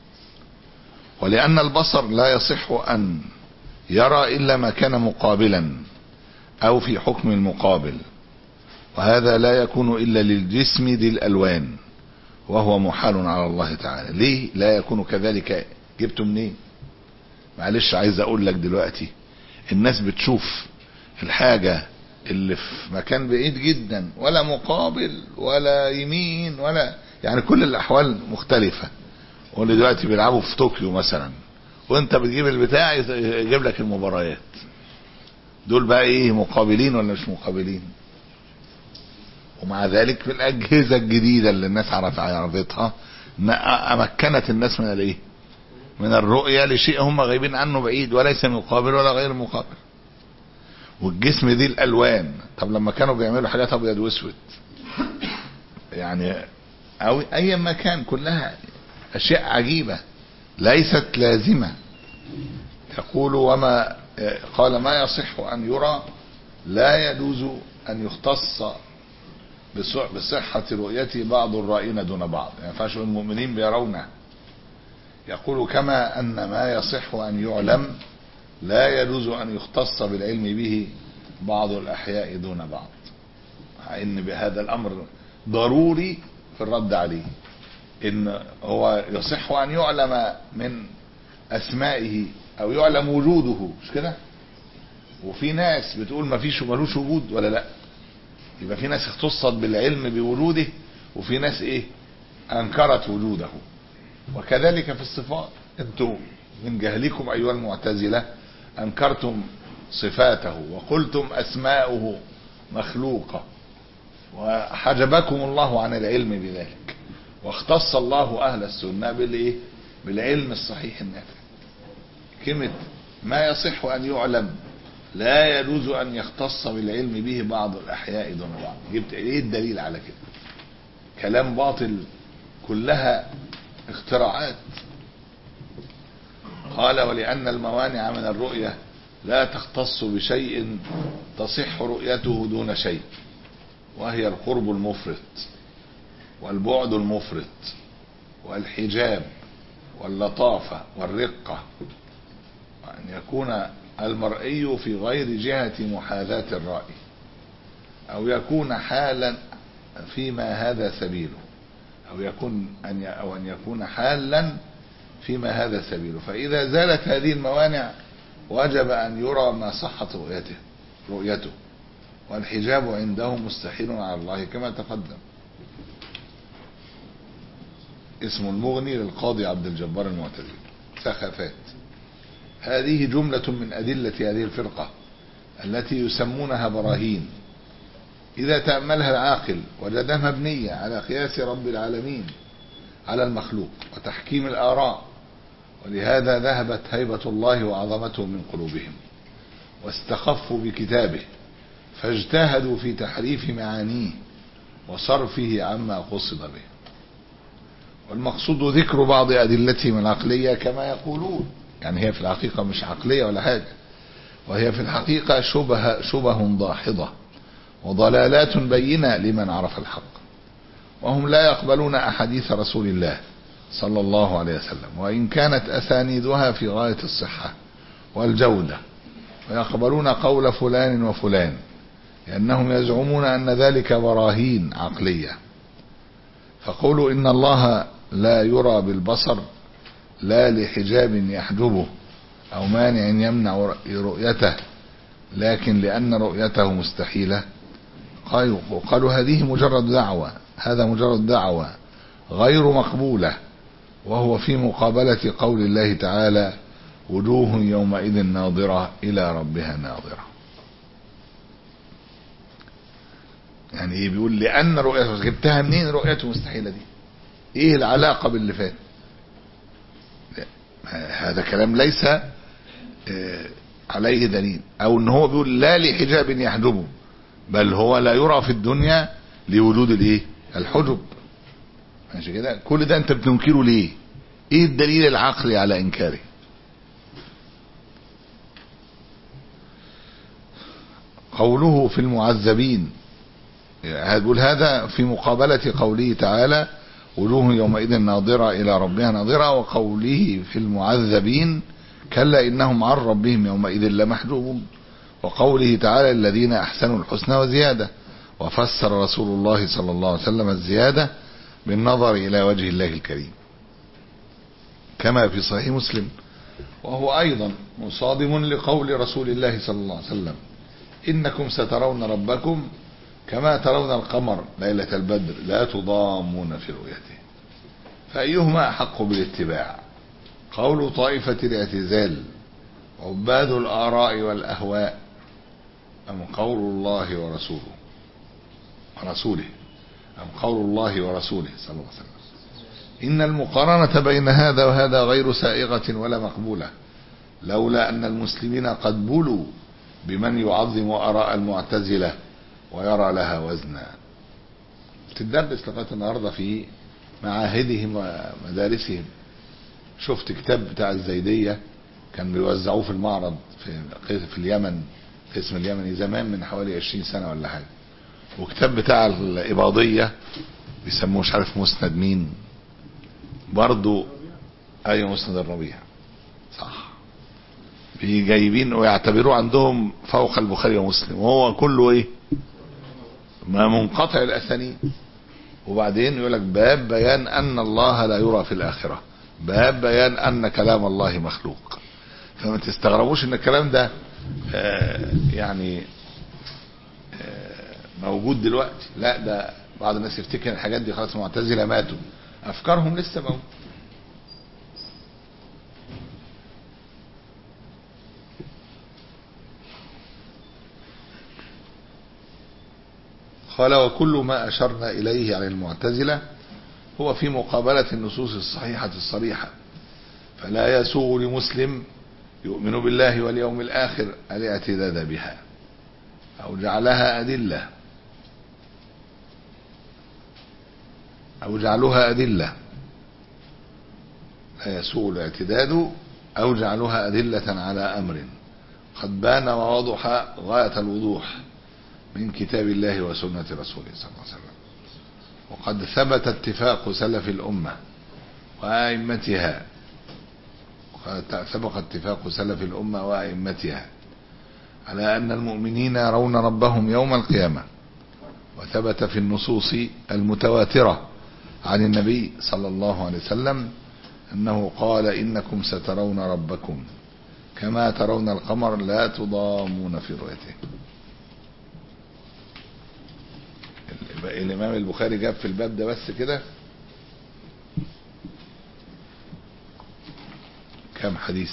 ولأن البصر لا يصح أن يرى إلا ما كان مقابلا أو في حكم المقابل، وهذا لا يكون إلا للجسم ذي الألوان، وهو محال على الله تعالى. ليه لا يكون كذلك؟ جبته منين؟ معلش عايز أقول لك دلوقتي الناس بتشوف الحاجة اللي في مكان بعيد جدا، ولا مقابل ولا يمين ولا يعني كل الأحوال مختلفة. واللي دلوقتي بيلعبوا في طوكيو مثلا وانت بتجيب البتاع يجيب لك المباريات، دول بقى ايه، مقابلين ولا مش مقابلين؟ ومع ذلك في الأجهزة الجديدة اللي الناس عرف عرفتها أمكنت الناس من الايه، من الرؤية لشيء هم غايبين عنه بعيد، وليس مقابل ولا غير مقابل. والجسم دي الألوان. طب لما كانوا بيعملوا حاجات أبيض واسود يعني أو أي مكان، كلها أشياء عجيبة ليست لازمة. يقول وما قال ما يصح أن يرى لا يجوز أن يختص بصحة رؤيته بعض الرائين دون بعض. يعني فاش المؤمنين بيرونه. يقول كما أن ما يصح أن يعلم لا يجوز أن يختص بالعلم به بعض الأحياء دون بعض، مع إن بهذا الأمر ضروري في الرد عليه. إن هو يصح أن يعلم من أسمائه أو يعلم وجوده، مش كده؟ وفي ناس بتقول ما فيش ملوش وجود ولا لا؟ يبقى في ناس اختصت بالعلم بوجوده، وفي ناس ايه، انكرت وجوده. وكذلك في الصفات، انتم من جهلكم ايها المعتزلة انكرتم صفاته وقلتم اسماؤه مخلوقة، وحجبكم الله عن العلم بذلك، واختص الله اهل السنة بالايه، بالعلم الصحيح النافع. كلمة ما يصح ان يعلم لا يجوز ان يختص بالعلم به بعض الاحياء دون بعض. جبت ايه الدليل على كده؟ كلام باطل، كلها اختراعات. قال ولان الموانع من الرؤية لا تختص بشيء تصح رؤيته دون شيء، وهي القرب المفرط والبعد المفرط والحجاب واللطافة والرقة، وأن يكون المرئي في غير جهة محاذاة الرأي، أو يكون حالا فيما هذا سبيله، أو يكون أن أو أن يكون حالا فيما هذا سبيله. فإذا زالت هذه الموانع وجب أن يرى ما صحت رؤيته رؤيته والحجاب عنده مستحيل على الله كما تقدم. اسم المغني للقاضي عبد الجبار المعتزلي. سخافات. هذه جملة من أدلة هذه الفرقة التي يسمونها براهين، إذا تأملها العاقل وجدها مبنية على قياس رب العالمين على المخلوق وتحكيم الآراء، ولهذا ذهبت هيبة الله وعظمته من قلوبهم، واستخفوا بكتابه فاجتهدوا في تحريف معانيه وصرفه عما قصد به. والمقصود ذكر بعض أدلتهم العقلية كما يقولون، يعني هي في الحقيقة مش عقلية ولا حاجة، وهي في الحقيقة شبه, شبه ضاحضة وضلالات بينة لمن عرف الحق. وهم لا يقبلون أحاديث رسول الله صلى الله عليه وسلم وإن كانت أسانيدها في غاية الصحة والجودة، ويقبلون قول فلان وفلان، لأنهم يزعمون أن ذلك براهين عقلية. فقولوا إن الله لا يرى بالبصر لا لحجاب يحجبه أو مانع يمنع رؤيته لكن لأن رؤيته مستحيلة، قالوا هذه مجرد دعوة، هذا مجرد دعوة غير مقبولة، وهو في مقابلة قول الله تعالى وجوه يومئذ ناظرة إلى ربها ناظرة. يعني ايه؟ بيقول لأن رؤيته، جبتها منين رؤيته مستحيلة دي؟ ايه العلاقة باللي فات؟ هذا كلام ليس عليه دليل. او ان هو بيقول لا لحجاب يحجبه، بل هو لا يرى في الدنيا لوجود الايه؟ الحجب. ماشي كده؟ كل ده انت بتنكره ليه؟ ايه الدليل العقلي على انكاره؟ قوله في المعذبين، هتقول هذا في مقابلة قوله تعالى وجوه يومئذ ناظرة إلى ربها ناظرة، وقوله في المعذبين كلا إنهم عن ربهم يومئذ لمحجوبون، وقوله تعالى الذين أحسنوا الحسنى وزيادة. وفسر رسول الله صلى الله عليه وسلم الزيادة بالنظر إلى وجه الله الكريم كما في صحيح مسلم، وهو أيضا مصادم لقول رسول الله صلى الله عليه وسلم إنكم سترون ربكم كما ترون القمر ليلة البدر لا تضامون في رؤيته، فأيهما أحق بالاتباع؟ قول طائفة الاعتزال عباد الآراء والأهواء أم قول الله ورسوله ورسوله أم قول الله ورسوله صلى الله عليه وسلم؟ إن المقارنة بين هذا وهذا غير سائغة ولا مقبولة، لولا أن المسلمين قد بلوا بمن يعظم آراء المعتزلة ويرى لها وزنا. تدرس لغاية النهاردة في معاهدهم ومدارسهم. شفت كتاب بتاع الزيدية كان بيوزعوه في المعرض في, في اليمن، في اسم اليمني زمان من حوالي عشرين سنة ولا حاجة، وكتاب بتاع الإباضية بيسموه مش عارف مسند مين برضو، أي مسند الربيع صح، جايبين ويعتبروه عندهم فوق البخاري ومسلم، وهو كله ايه؟ ما منقطع الاسانيد. وبعدين يقول لك باب بيان ان الله لا يرى في الاخره، باب بيان ان كلام الله مخلوق. فما تستغربوش ان الكلام ده آه يعني آه موجود دلوقتي، لا ده بعض الناس يفتكر الحاجات دي خلاص معتزله ماتوا، افكارهم لسه موجوده. قال وكل ما أشرنا إليه عن المعتزلة هو في مقابلة النصوص الصحيحة الصريحة، فلا يسوغ لمسلم يؤمن بالله واليوم الآخر الاعتداد بها أو جعلها أدلة أو جعلها أدلة، لا يسوغ الاعتداد أو جعلها أدلة على أمر قد بان ووضح غاية الوضوح من كتاب الله وسنة رسوله صلى الله عليه وسلم. وقد ثبت اتفاق سلف الأمة وأئمتها وقد سبق اتفاق سلف الأمة وأئمتها على أن المؤمنين يرون ربهم يوم القيامة، وثبت في النصوص المتواترة عن النبي صلى الله عليه وسلم أنه قال إنكم سترون ربكم كما ترون القمر لا تضامون في رؤيته. الإمام البخاري جاب في الباب ده بس كده كم حديث؟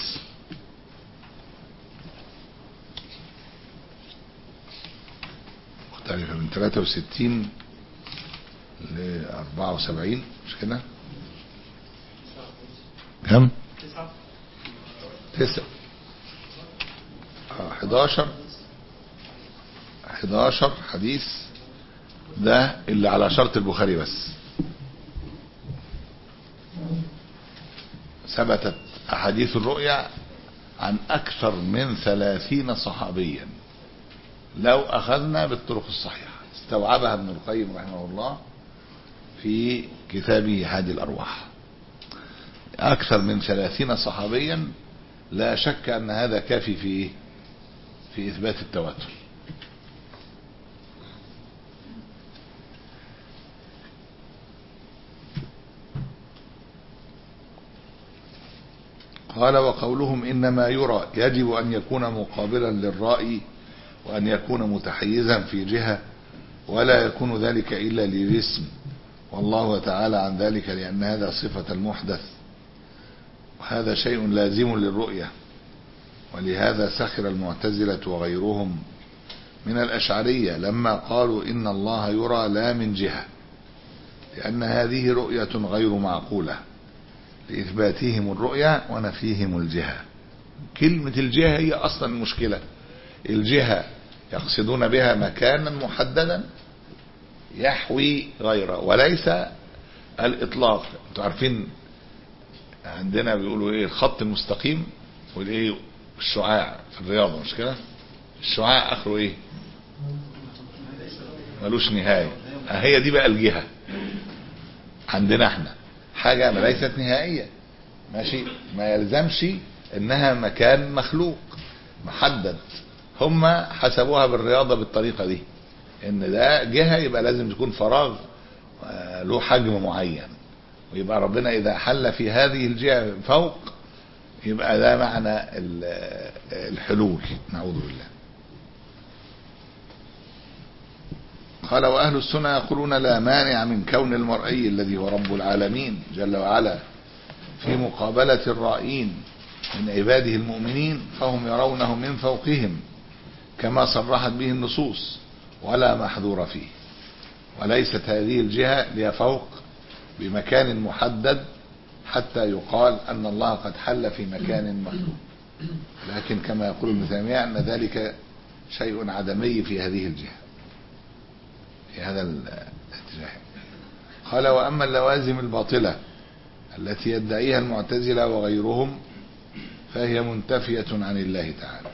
مختلفة من ثلاثة وستين ل أربعة وسبعين، مش كده؟ كم؟ تسعة حداشر حداشر حديث، ده اللي على شرط البخاري بس. ثبتت أحاديث الرؤيا عن أكثر من ثلاثين صحابيا لو أخذنا بالطرق الصحيحة، استوعبها ابن القيم رحمه الله في كتابه هادي الأرواح. أكثر من ثلاثين صحابيا، لا شك أن هذا كافي في في إثبات التواتر. قال وقولهم إنما يرى يجب أن يكون مقابلا للرأي وأن يكون متحيزا في جهة ولا يكون ذلك إلا للاسم، والله تعالى عن ذلك لأن هذا صفة المحدث وهذا شيء لازم للرؤية. ولهذا سخر المعتزلة وغيرهم من الأشعرية لما قالوا إن الله يرى لا من جهة، لأن هذه رؤية غير معقولة لإثباتهم الرؤية ونفيهم الجهة. كلمة الجهة هي أصلا المشكلة. الجهة يقصدون بها مكانا محددا يحوي غيره وليس الإطلاق. انتوا عارفين عندنا بيقولوا ايه الخط المستقيم والايه الشعاع في الرياضة، مش كده؟ الشعاع اخره ايه؟ ملوش نهاية. هي دي بقى الجهة عندنا احنا، حاجة ما ليست نهائية، ماشي، ما يلزمش انها مكان مخلوق محدد. هم حسبوها بالرياضة بالطريقة دي، ان ده جهة يبقى لازم تكون فراغ له حجم معين، ويبقى ربنا اذا حل في هذه الجهة فوق يبقى ده معنى الحلول، نعوذ بالله. قال واهل السنة يقولون لا مانع من كون المرئي الذي هو رب العالمين جل وعلا في مقابلة الرائين من عباده المؤمنين، فهم يرونه من فوقهم كما صرحت به النصوص ولا محذور فيه، وليست هذه الجهة لها فوق بمكان محدد حتى يقال أن الله قد حل في مكان مخلوق، لكن كما يقول ابن تيمية أن ذلك شيء عدمي في هذه الجهة في هذا الاتجاه. قال وأما اللوازم الباطلة التي يدعيها المعتزلة وغيرهم فهي منتفية عن الله تعالى.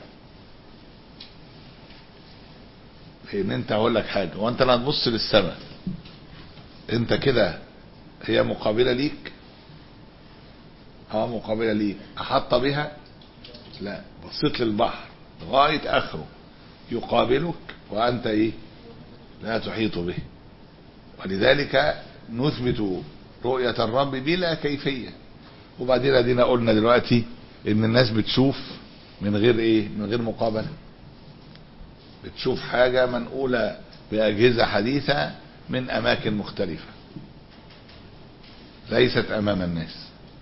لأن انت هقول لك حاجة، وانت لا تبص للسماء انت كده هي مقابلة ليك؟ اه مقابلة ليك. احط بها؟ لا. بصيت للبحر لغاية اخره يقابلك وانت ايه؟ لا تحيط به. ولذلك نثبت رؤية الرب بلا كيفية. وبعدين ادينا قلنا دلوقتي ان الناس بتشوف من غير ايه؟ من غير مقابلة. بتشوف حاجة منقولة بأجهزة حديثة من أماكن مختلفة ليست أمام الناس.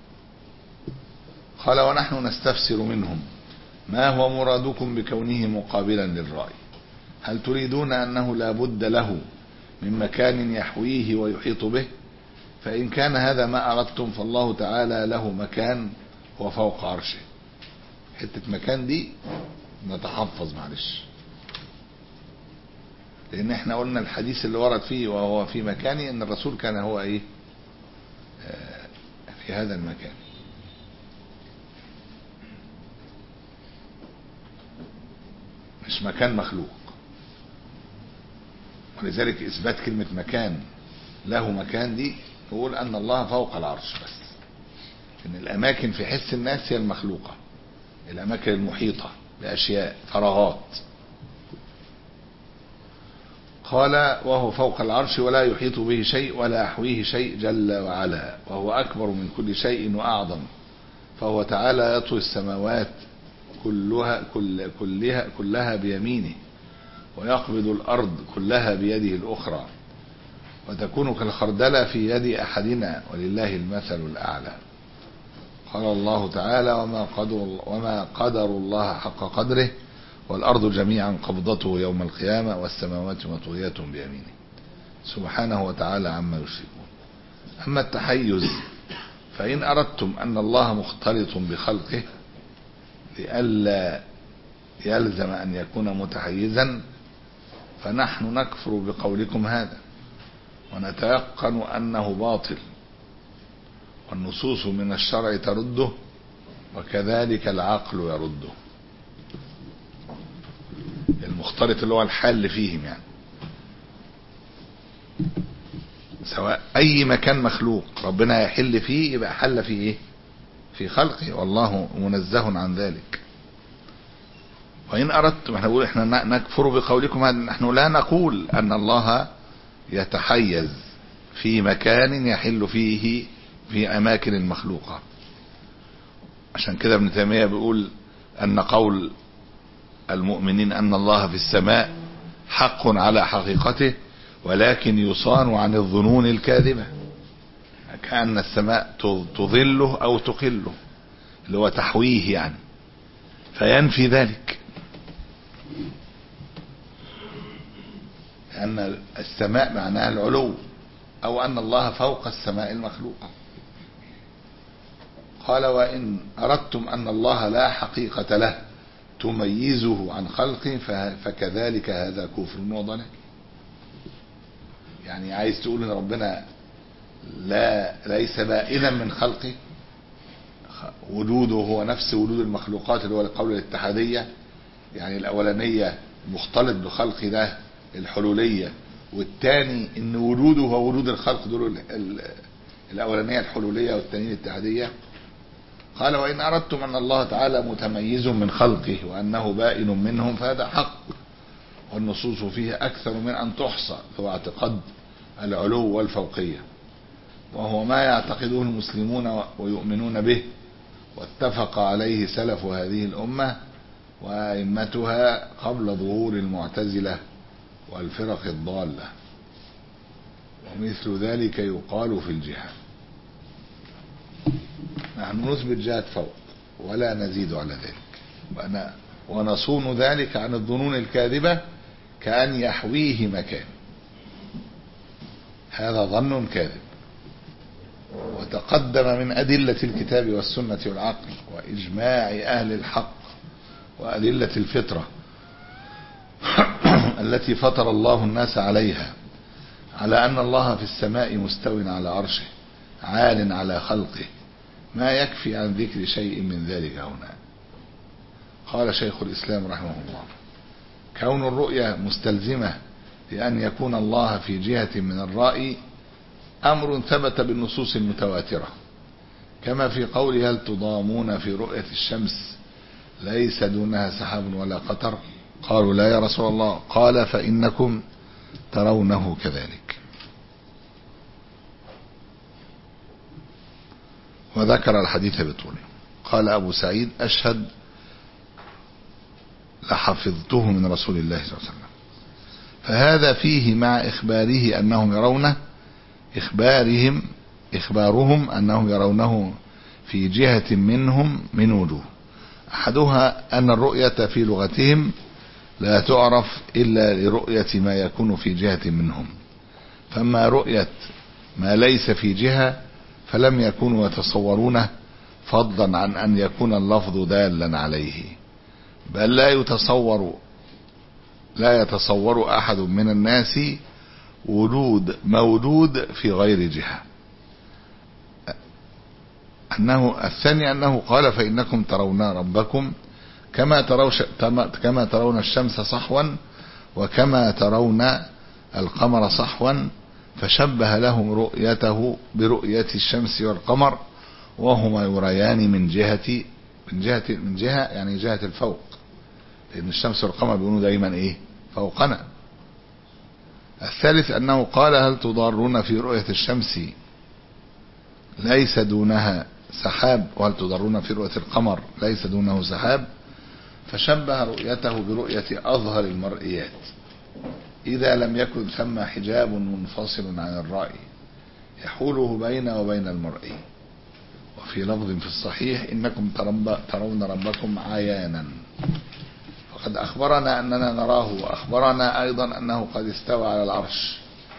قال ونحن نستفسر منهم ما هو مرادكم بكونه مقابلا للرأي؟ هل تريدون أنه لا بد له من مكان يحويه ويحيط به؟ فإن كان هذا ما أردتم فالله تعالى له مكان وفوق عرشه. حتة مكان دي نتحفظ معلش، لان احنا قلنا الحديث اللي ورد فيه وهو في مكانه ان الرسول كان هو ايه؟ آه في هذا المكان. مش مكان مخلوق. ولذلك اثبات كلمة مكان له مكان دي نقول ان الله فوق العرش، بس ان الاماكن في حس الناس هي المخلوقة، الاماكن المحيطة باشياء فراغات. قال وهو فوق العرش ولا يحيط به شيء ولا يحويه شيء جل وعلا، وهو أكبر من كل شيء وأعظم، فهو تعالى يطوي السماوات كلها, كل كلها, كلها بيمينه، ويقبض الأرض كلها بيده الأخرى، وتكون كالخردلة في يد أحدنا ولله المثل الأعلى. قال الله تعالى وما قدر, وما قدر الله حق قدره والأرض جميعا قبضته يوم القيامة والسماوات مطويات بيمينه سبحانه وتعالى عما يشركون. أما التحيز فإن أردتم أن الله مختلط بخلقه لئلا يلزم أن يكون متحيزا فنحن نكفر بقولكم هذا ونتيقن أنه باطل، والنصوص من الشرع ترده وكذلك العقل يرده. المختلط اللي هو الحال فيهم، يعني سواء اي مكان مخلوق ربنا يحل فيه يبقى حل فيه ايه؟ في خلقه، والله منزه عن ذلك. وان اردتم، احنا بنقول احنا نكفر بقولكم هذا، نحن لا نقول ان الله يتحيز في مكان يحل فيه في اماكن المخلوقة، عشان كده ابن تيمية بيقول أن قول المؤمنين أن الله في السماء حق على حقيقته، ولكن يصان عن الظنون الكاذبة، كأن السماء تظله أو تقله، اللي هو تحويه يعني، فينفي ذلك، لأن السماء معناها العلو، أو أن الله فوق السماء المخلوقة. قال وإن أردتم أن الله لا حقيقة له تميزه عن خلقه فكذلك هذا كفر وضلال. يعني عايز تقول ان ربنا لا ليس بائنا من خلقه، وجوده هو نفس وجود المخلوقات، اللي هو القول الاتحادية، يعني الأولانية مختلط بخلق ده الحلولية، والثاني ان وجوده هو وجود الخلق، دول الأولانية الحلولية والثانية الاتحادية. قال وإن أردتم أن الله تعالى متميز من خلقه وأنه بائن منهم فهذا حق، والنصوص فيه أكثر من أن تحصى، هو اعتقاد العلو والفوقية، وهو ما يعتقده المسلمون ويؤمنون به، واتفق عليه سلف هذه الأمة وأئمتها قبل ظهور المعتزلة والفرق الضالة. ومثل ذلك يقال في الجهاد. نحن نثبت جهة فوق ولا نزيد على ذلك، ونصون ذلك عن الظنون الكاذبة كأن يحويه مكان، هذا ظن كاذب. وتقدم من أدلة الكتاب والسنة والعقل وإجماع أهل الحق وأدلة الفطرة التي فطر الله الناس عليها، على أن الله في السماء مستو على عرشه عال على خلقه، ما يكفي عن ذكر شيء من ذلك هنا. قال شيخ الإسلام رحمه الله: كون الرؤيا مستلزمة لأن يكون الله في جهة من الرأي أمر ثبت بالنصوص المتواترة، كما في قوله: هل تضامون في رؤية الشمس ليس دونها سحاب ولا قطر؟ قالوا لا يا رسول الله. قال: فإنكم ترونه كذلك. وذكر الحديث بطوله. قال أبو سعيد: أشهد لحفظته من رسول الله صلى الله عليه وسلم. فهذا فيه مع إخباره أنهم يرونه إخبارهم إخبارهم أنهم يرونه في جهة منهم من وجوه، أحدها أن الرؤية في لغتهم لا تعرف إلا لرؤية ما يكون في جهة منهم، فما رؤية ما ليس في جهة فلم يكونوا يتصورونه، فضلا عن أن يكون اللفظ دالا عليه، بل لا يتصور لا يتصور أحد من الناس وجود موجود في غير جهة. أنه الثاني أنه قال: فإنكم ترون ربكم كما ترون كما ترون الشمس صحوا وكما ترون القمر صحوا، فشبه لهم رؤيته برؤية الشمس والقمر، وهما يريان من جهة من جهة من جهة يعني جهة الفوق، لأن الشمس والقمر بيقولوا دايما إيه؟ فوقنا. الثالث أنه قال: هل تضارون في رؤية الشمس ليس دونها سحاب، وهل تضارون في رؤية القمر ليس دونه سحاب، فشبه رؤيته برؤية أظهر المرئيات إذا لم يكن ثم حجاب منفصل عن الرأي يحوله بين وبين المرئي. وفي لفظ في الصحيح: إنكم ترون ربكم عيانا. فقد أخبرنا أننا نراه، وأخبرنا أيضا أنه قد استوى على العرش،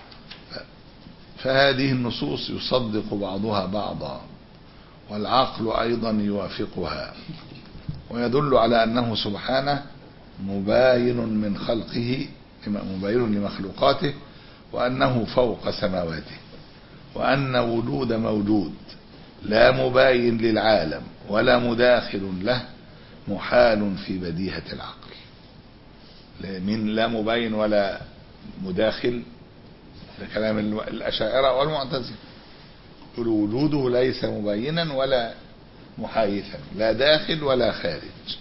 فهذه النصوص يصدق بعضها بعضا، والعقل أيضا يوافقها، ويدل على أنه سبحانه مباين من خلقه مباين لمخلوقاته، وأنه فوق سماواته، وأن وجود موجود لا مباين للعالم ولا مداخل له محال في بديهة العقل. من لا مباين ولا مداخل، ده كلام الأشاعرة والمعتزلة، يقولوا وجوده ليس مبينا ولا محايثا، لا داخل ولا خارج.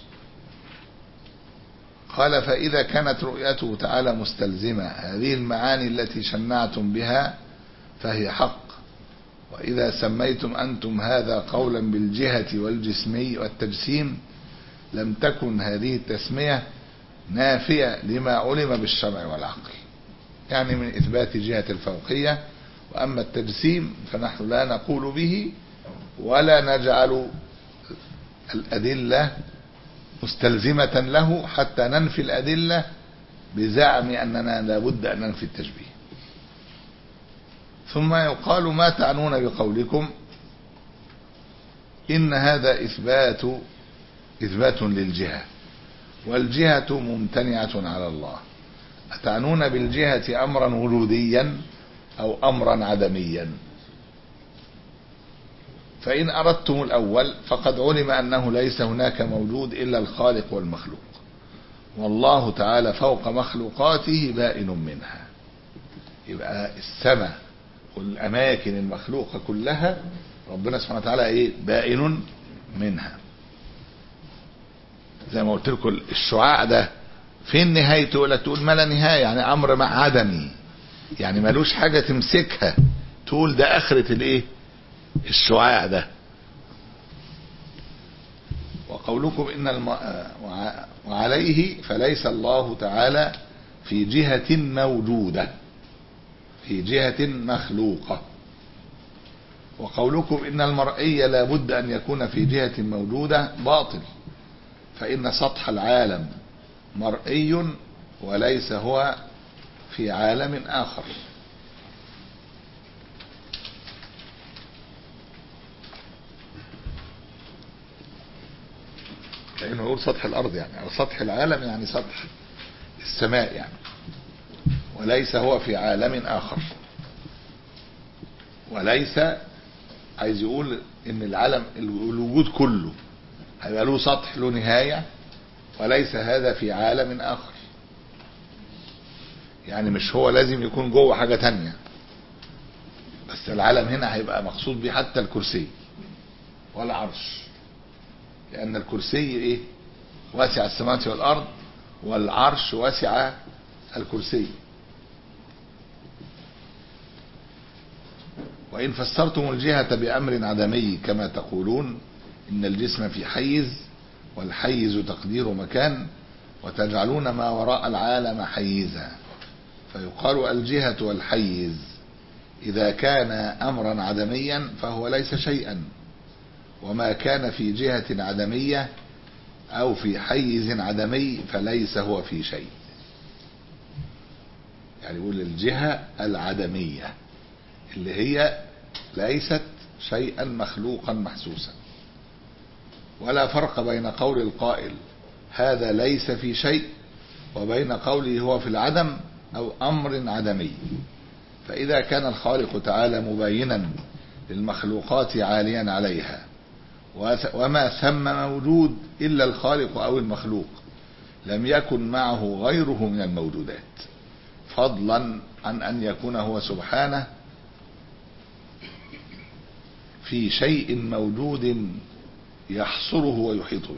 قال: فإذا كانت رؤيته تعالى مستلزمة هذه المعاني التي شنعتم بها فهي حق، وإذا سميتم أنتم هذا قولا بالجهة والجسمي والتجسيم لم تكن هذه التسمية نافية لما علم بالشرع والعقل، يعني من إثبات جهة الفوقية. وأما التجسيم فنحن لا نقول به ولا نجعل الأدلة مستلزمة له حتى ننفي الأدلة بزعم أننا لابد أن ننفي التشبيه. ثم يقال ما تعنون بقولكم إن هذا إثبات إثبات للجهة والجهة ممتنعة على الله، أتعنون بالجهة أمرا وجوديا أو أمرا عدميا؟ فإن أردتم الأول فقد علم أنه ليس هناك موجود إلا الخالق والمخلوق، والله تعالى فوق مخلوقاته بائن منها. يبقى السماء والأماكن المخلوقة كلها ربنا سبحانه وتعالى إيه؟ بائن منها. زي ما قلت لكم الشعاع ده فين نهايته؟ ولا تقول ما لا نهاية، يعني أمر مع عدمي، يعني ملوش حاجة تمسكها تقول ده آخرة الإيه؟ الشعاع ده. وقولكم إن الم... وعليه فليس الله تعالى في جهة موجودة، في جهة مخلوقة. وقولكم إن المرئي لا بد أن يكون في جهة موجودة باطل، فإن سطح العالم مرئي وليس هو في عالم آخر. لأنه يقول سطح الأرض يعني أو سطح العالم يعني سطح السماء يعني، وليس هو في عالم آخر. وليس عايز يقول إن العالم الوجود كله هيبقى له سطح له نهاية، وليس هذا في عالم آخر. يعني مش هو لازم يكون جوه حاجة تانية، بس العالم هنا هيبقى مقصود به حتى الكرسي والعرش، لأن الكرسي إيه؟ واسع السماوات والأرض، والعرش واسع الكرسي. وإن فسرتم الجهة بأمر عدمي كما تقولون إن الجسم في حيز والحيز تقدير مكان، وتجعلون ما وراء العالم حيزا، فيقال الجهة والحيز إذا كان أمرا عدميا فهو ليس شيئا، وما كان في جهة عدمية أو في حيز عدمي فليس هو في شيء. يعني يقول الجهة العدمية اللي هي ليست شيئا مخلوقا محسوسا. ولا فرق بين قول القائل هذا ليس في شيء وبين قوله هو في العدم أو أمر عدمي. فإذا كان الخالق تعالى مبينا للمخلوقات عاليا عليها، وما ثم موجود إلا الخالق أو المخلوق، لم يكن معه غيره من الموجودات، فضلا عن أن يكون هو سبحانه في شيء موجود يحصره ويحيط به.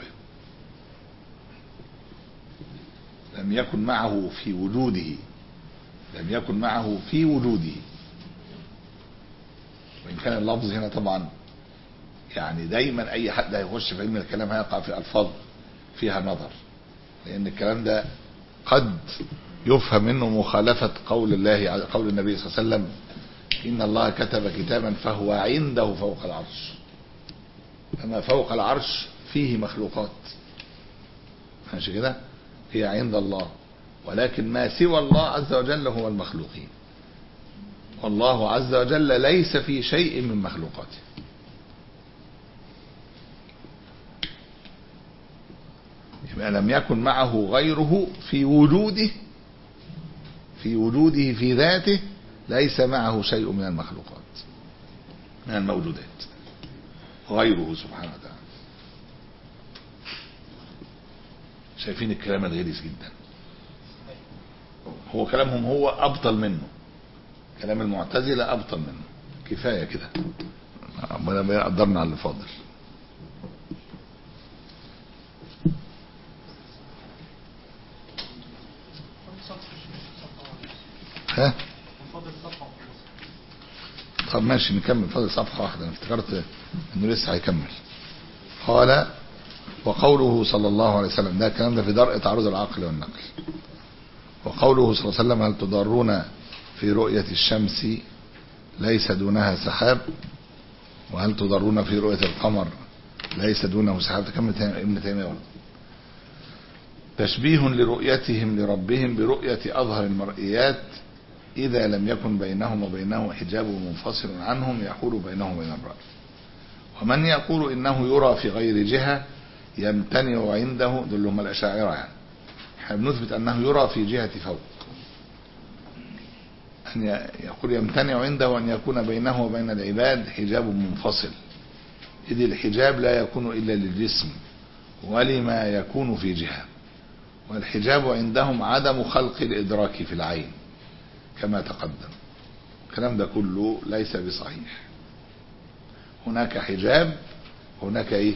لم يكن معه في وجوده، لم يكن معه في وجوده. وإن كان اللفظ هنا طبعا يعني دايما أي حد هيخش في علم الكلام هيقع في ألفاظ فيها نظر، لأن الكلام ده قد يفهم منه مخالفة قول الله قول النبي صلى الله عليه وسلم إن الله كتب كتابا فهو عنده فوق العرش. أما فوق العرش فيه مخلوقات ماشي كده هي عند الله، ولكن ما سوى الله عز وجل هو المخلوقين، والله عز وجل ليس في شيء من مخلوقاته. يبقى لم يكن معه غيره في وجوده، في وجوده في ذاته ليس معه شيء من المخلوقات من الموجودات غيره سبحانه وتعالى. شايفين الكلام الغليظ جدا؟ هو كلامهم هو أبطل منه، كلام المعتزلة أبطل منه. كفاية كده، ربنا يقدرنا على اللي فاضل. ها طب ماشي نكمل، فاضل صفحة واحدة، انا افتكرت انه لسه هيكمل. قال وقوله صلى الله عليه وسلم، ده الكلام ده في درء تعارض العقل والنقل. وقوله صلى الله عليه وسلم هل تضارون في رؤية الشمس ليس دونها سحاب، وهل تضارون في رؤية القمر ليس دونه سحاب. تكمل ابن تيمية. تشبيه لرؤيتهم لربهم برؤية أظهر المرئيات إذا لم يكن بينهم وبينه حجاب منفصل عنهم يحول بينهم وبين الرأي. ومن يقول إنه يرى في غير جهة يمتنع عنده، دول هم الأشاعرة يعني، احنا بنثبت أنه يرى في جهة فوق، أن يقول يمتنع عنده أن يكون بينه وبين العباد حجاب منفصل، إذ الحجاب لا يكون إلا للجسم ولما يكون في جهة، والحجاب عندهم عدم خلق الإدراك في العين كما تقدم. الكلام ده كله ليس بصحيح. هناك حجاب، هناك إيه،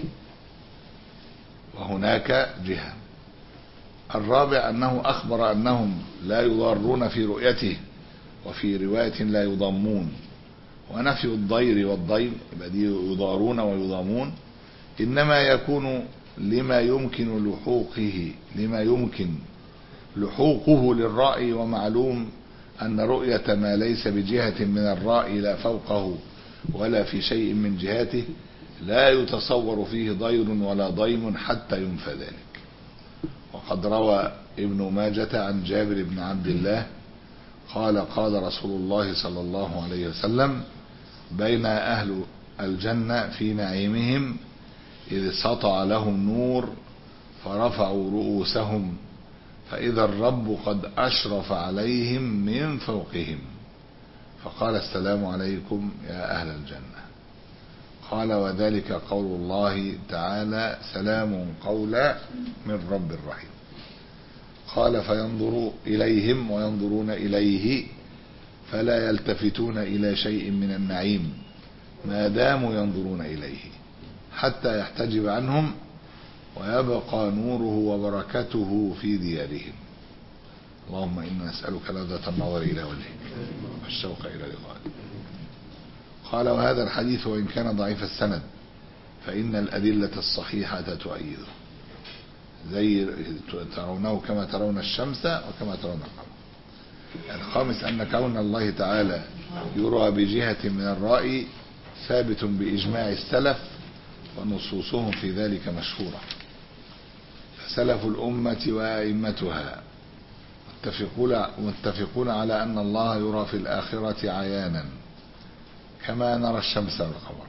وهناك جهة. الرابع أنه أخبر أنهم لا يضارون في رؤيته، وفي رواية لا يضمون، ونفي الضير والضيم يبقى دي يضارون ويضامون إنما يكون لما يمكن لحوقه لما يمكن لحوقه للرأي، ومعلوم أن رؤية ما ليس بجهة من الرأي لا فوقه ولا في شيء من جهاته لا يتصور فيه ضير ولا ضيم حتى ينفى ذلك. وقد روى ابن ماجة عن جابر بن عبد الله قال قال رسول الله صلى الله عليه وسلم بين أهل الجنة في نعيمهم إذ سطع لهم نور فرفعوا رؤوسهم فإذا الرب قد أشرف عليهم من فوقهم فقال السلام عليكم يا أهل الجنة. قال وذلك قول الله تعالى سلام قولا من رب رحيم. قال فينظر إليهم وينظرون إليه فلا يلتفتون إلى شيء من النعيم ما داموا ينظرون إليه حتى يحتجب عنهم ويبقى نوره وبركته في ديارهم. اللهم إنا نسألك لذة النظر إلى وجهك والشوق إلى لقائك. قال وهذا الحديث وإن كان ضعيف السند فإن الأدلة الصحيحة تؤيده زي ترونه كما ترون الشمس وكما ترون القمر. الخامس أن كون الله تعالى يرى بجهة من الرأي ثابت بإجماع السلف ونصوصهم في ذلك مشهورة. فسلف الأمة وأئمتها متفقون متفقون على أن الله يرى في الآخرة عيانا كما نرى الشمس والقمر،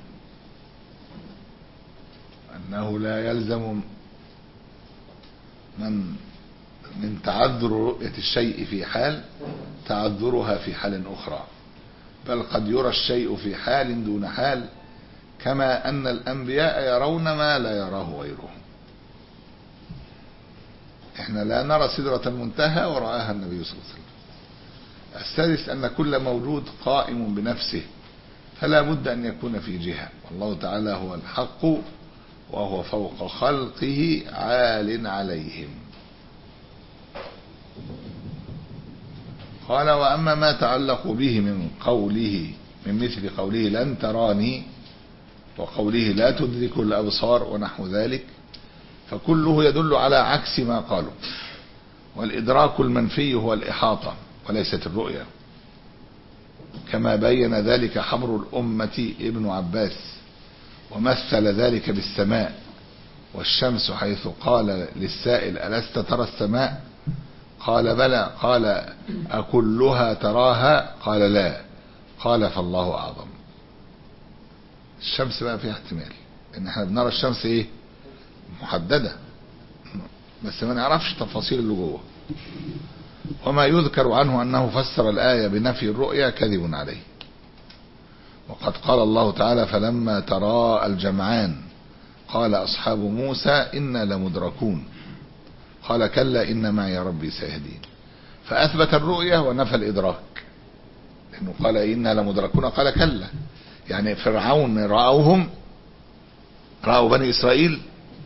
أنه لا يلزم من من تعذر رؤية الشيء في حال تعذرها في حال أخرى، بل قد يرى الشيء في حال دون حال كما أن الأنبياء يرون ما لا يراه غيرهم. احنا لا نرى سدرة المنتهى ورآها النبي صلى الله عليه وسلم. السادس أن كل موجود قائم بنفسه فلا بد أن يكون في جهة، والله تعالى هو الحق وهو فوق خلقه عال عليهم. قال وأما ما تعلق به من قوله من مثل قوله لن تراني وقوله لا تدرك الأبصار ونحو ذلك فكله يدل على عكس ما قالوا، والإدراك المنفي هو الإحاطة وليست الرؤية، كما بين ذلك حبر الأمة ابن عباس ومثل ذلك بالسماء والشمس حيث قال للسائل ألست ترى السماء قال بلى قال أكلها تراها قال لا قال فالله أعظم. الشمس بقى فيها احتمال ان احنا بنرى الشمس ايه محددة بس ما نعرفش تفاصيل اللي جوه. وما يذكر عنه أنه فسر الآية بنفي الرؤيا كذب عليه. وقد قال الله تعالى فلما تراءى الجمعان قال أصحاب موسى إنا لمدركون قال كلا إن معي ربي سيهدين. فأثبت الرؤيا ونفى الإدراك، لأنه قال إنا لمدركون قال كلا، يعني فرعون رأوهم رأوا بني إسرائيل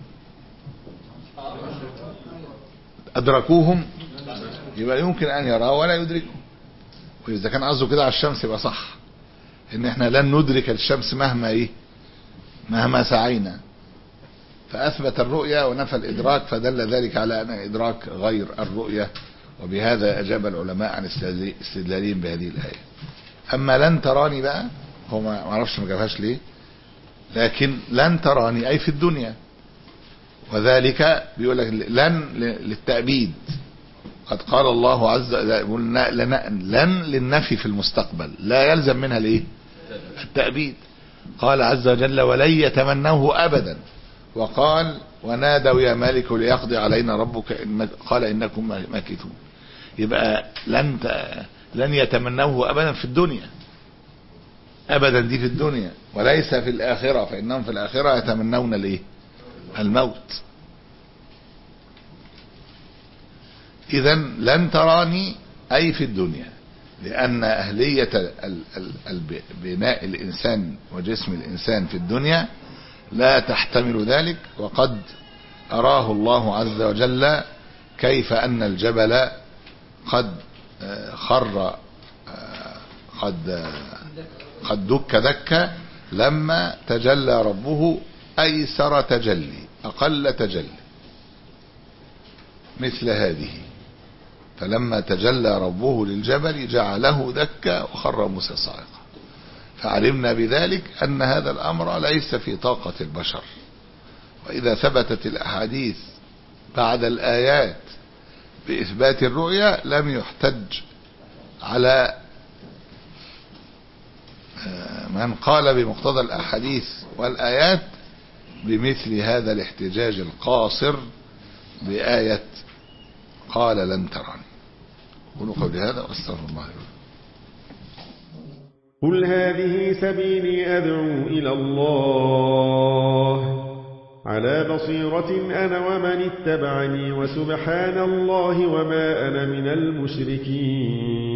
أدركوهم يبقى يمكن أن يراه ولا يدركه، وإذا كان قصده كده على الشمس يبقى صح. ان احنا لن ندرك الشمس مهما ايه مهما سعينا، فاثبت الرؤية ونفى الادراك، فدل ذلك على ان الادراك غير الرؤية. وبهذا اجاب العلماء عن استدلالهم بهذه الايه. اما لن تراني بقى، هو ما اعرفش ما جابهاش ليه، لكن لن تراني اي في الدنيا، وذلك بيقول لك لن للتأبيد. قد قال الله عز وجل لن للنفي في المستقبل، لا يلزم منها الايه التأبيد. قال عز وجل ولن يتمنوه ابدا، وقال ونادوا يا مالك ليقضي علينا ربك إن قال انكم ماكثون. يبقى لن لن يتمنوه ابدا في الدنيا، ابدا دي في الدنيا، وليس في الاخره، فانهم في الاخره يتمنون الايه الموت. اذا لن تراني اي في الدنيا، لان اهليه بناء الانسان وجسم الانسان في الدنيا لا تحتمل ذلك. وقد اراه الله عز وجل كيف ان الجبل قد خر قد قد دك دكة لما تجلى ربه ايسر تجلي، اقل تجلي مثل هذه. فلما تجلى ربه للجبل جعله دكا وخر موسى صاعقا، فعلمنا بذلك ان هذا الامر ليس في طاقة البشر. واذا ثبتت الاحاديث بعد الايات باثبات الرؤيا لم يحتج على من قال بمقتضى الاحاديث والايات بمثل هذا الاحتجاج القاصر بآية قال لن تراني. قولوا قولي هذا واستغفر الله لكم. قل هذه سبيلي أدعو إلى الله على بصيرة أنا ومن اتبعني وسبحان الله وما أنا من المشركين.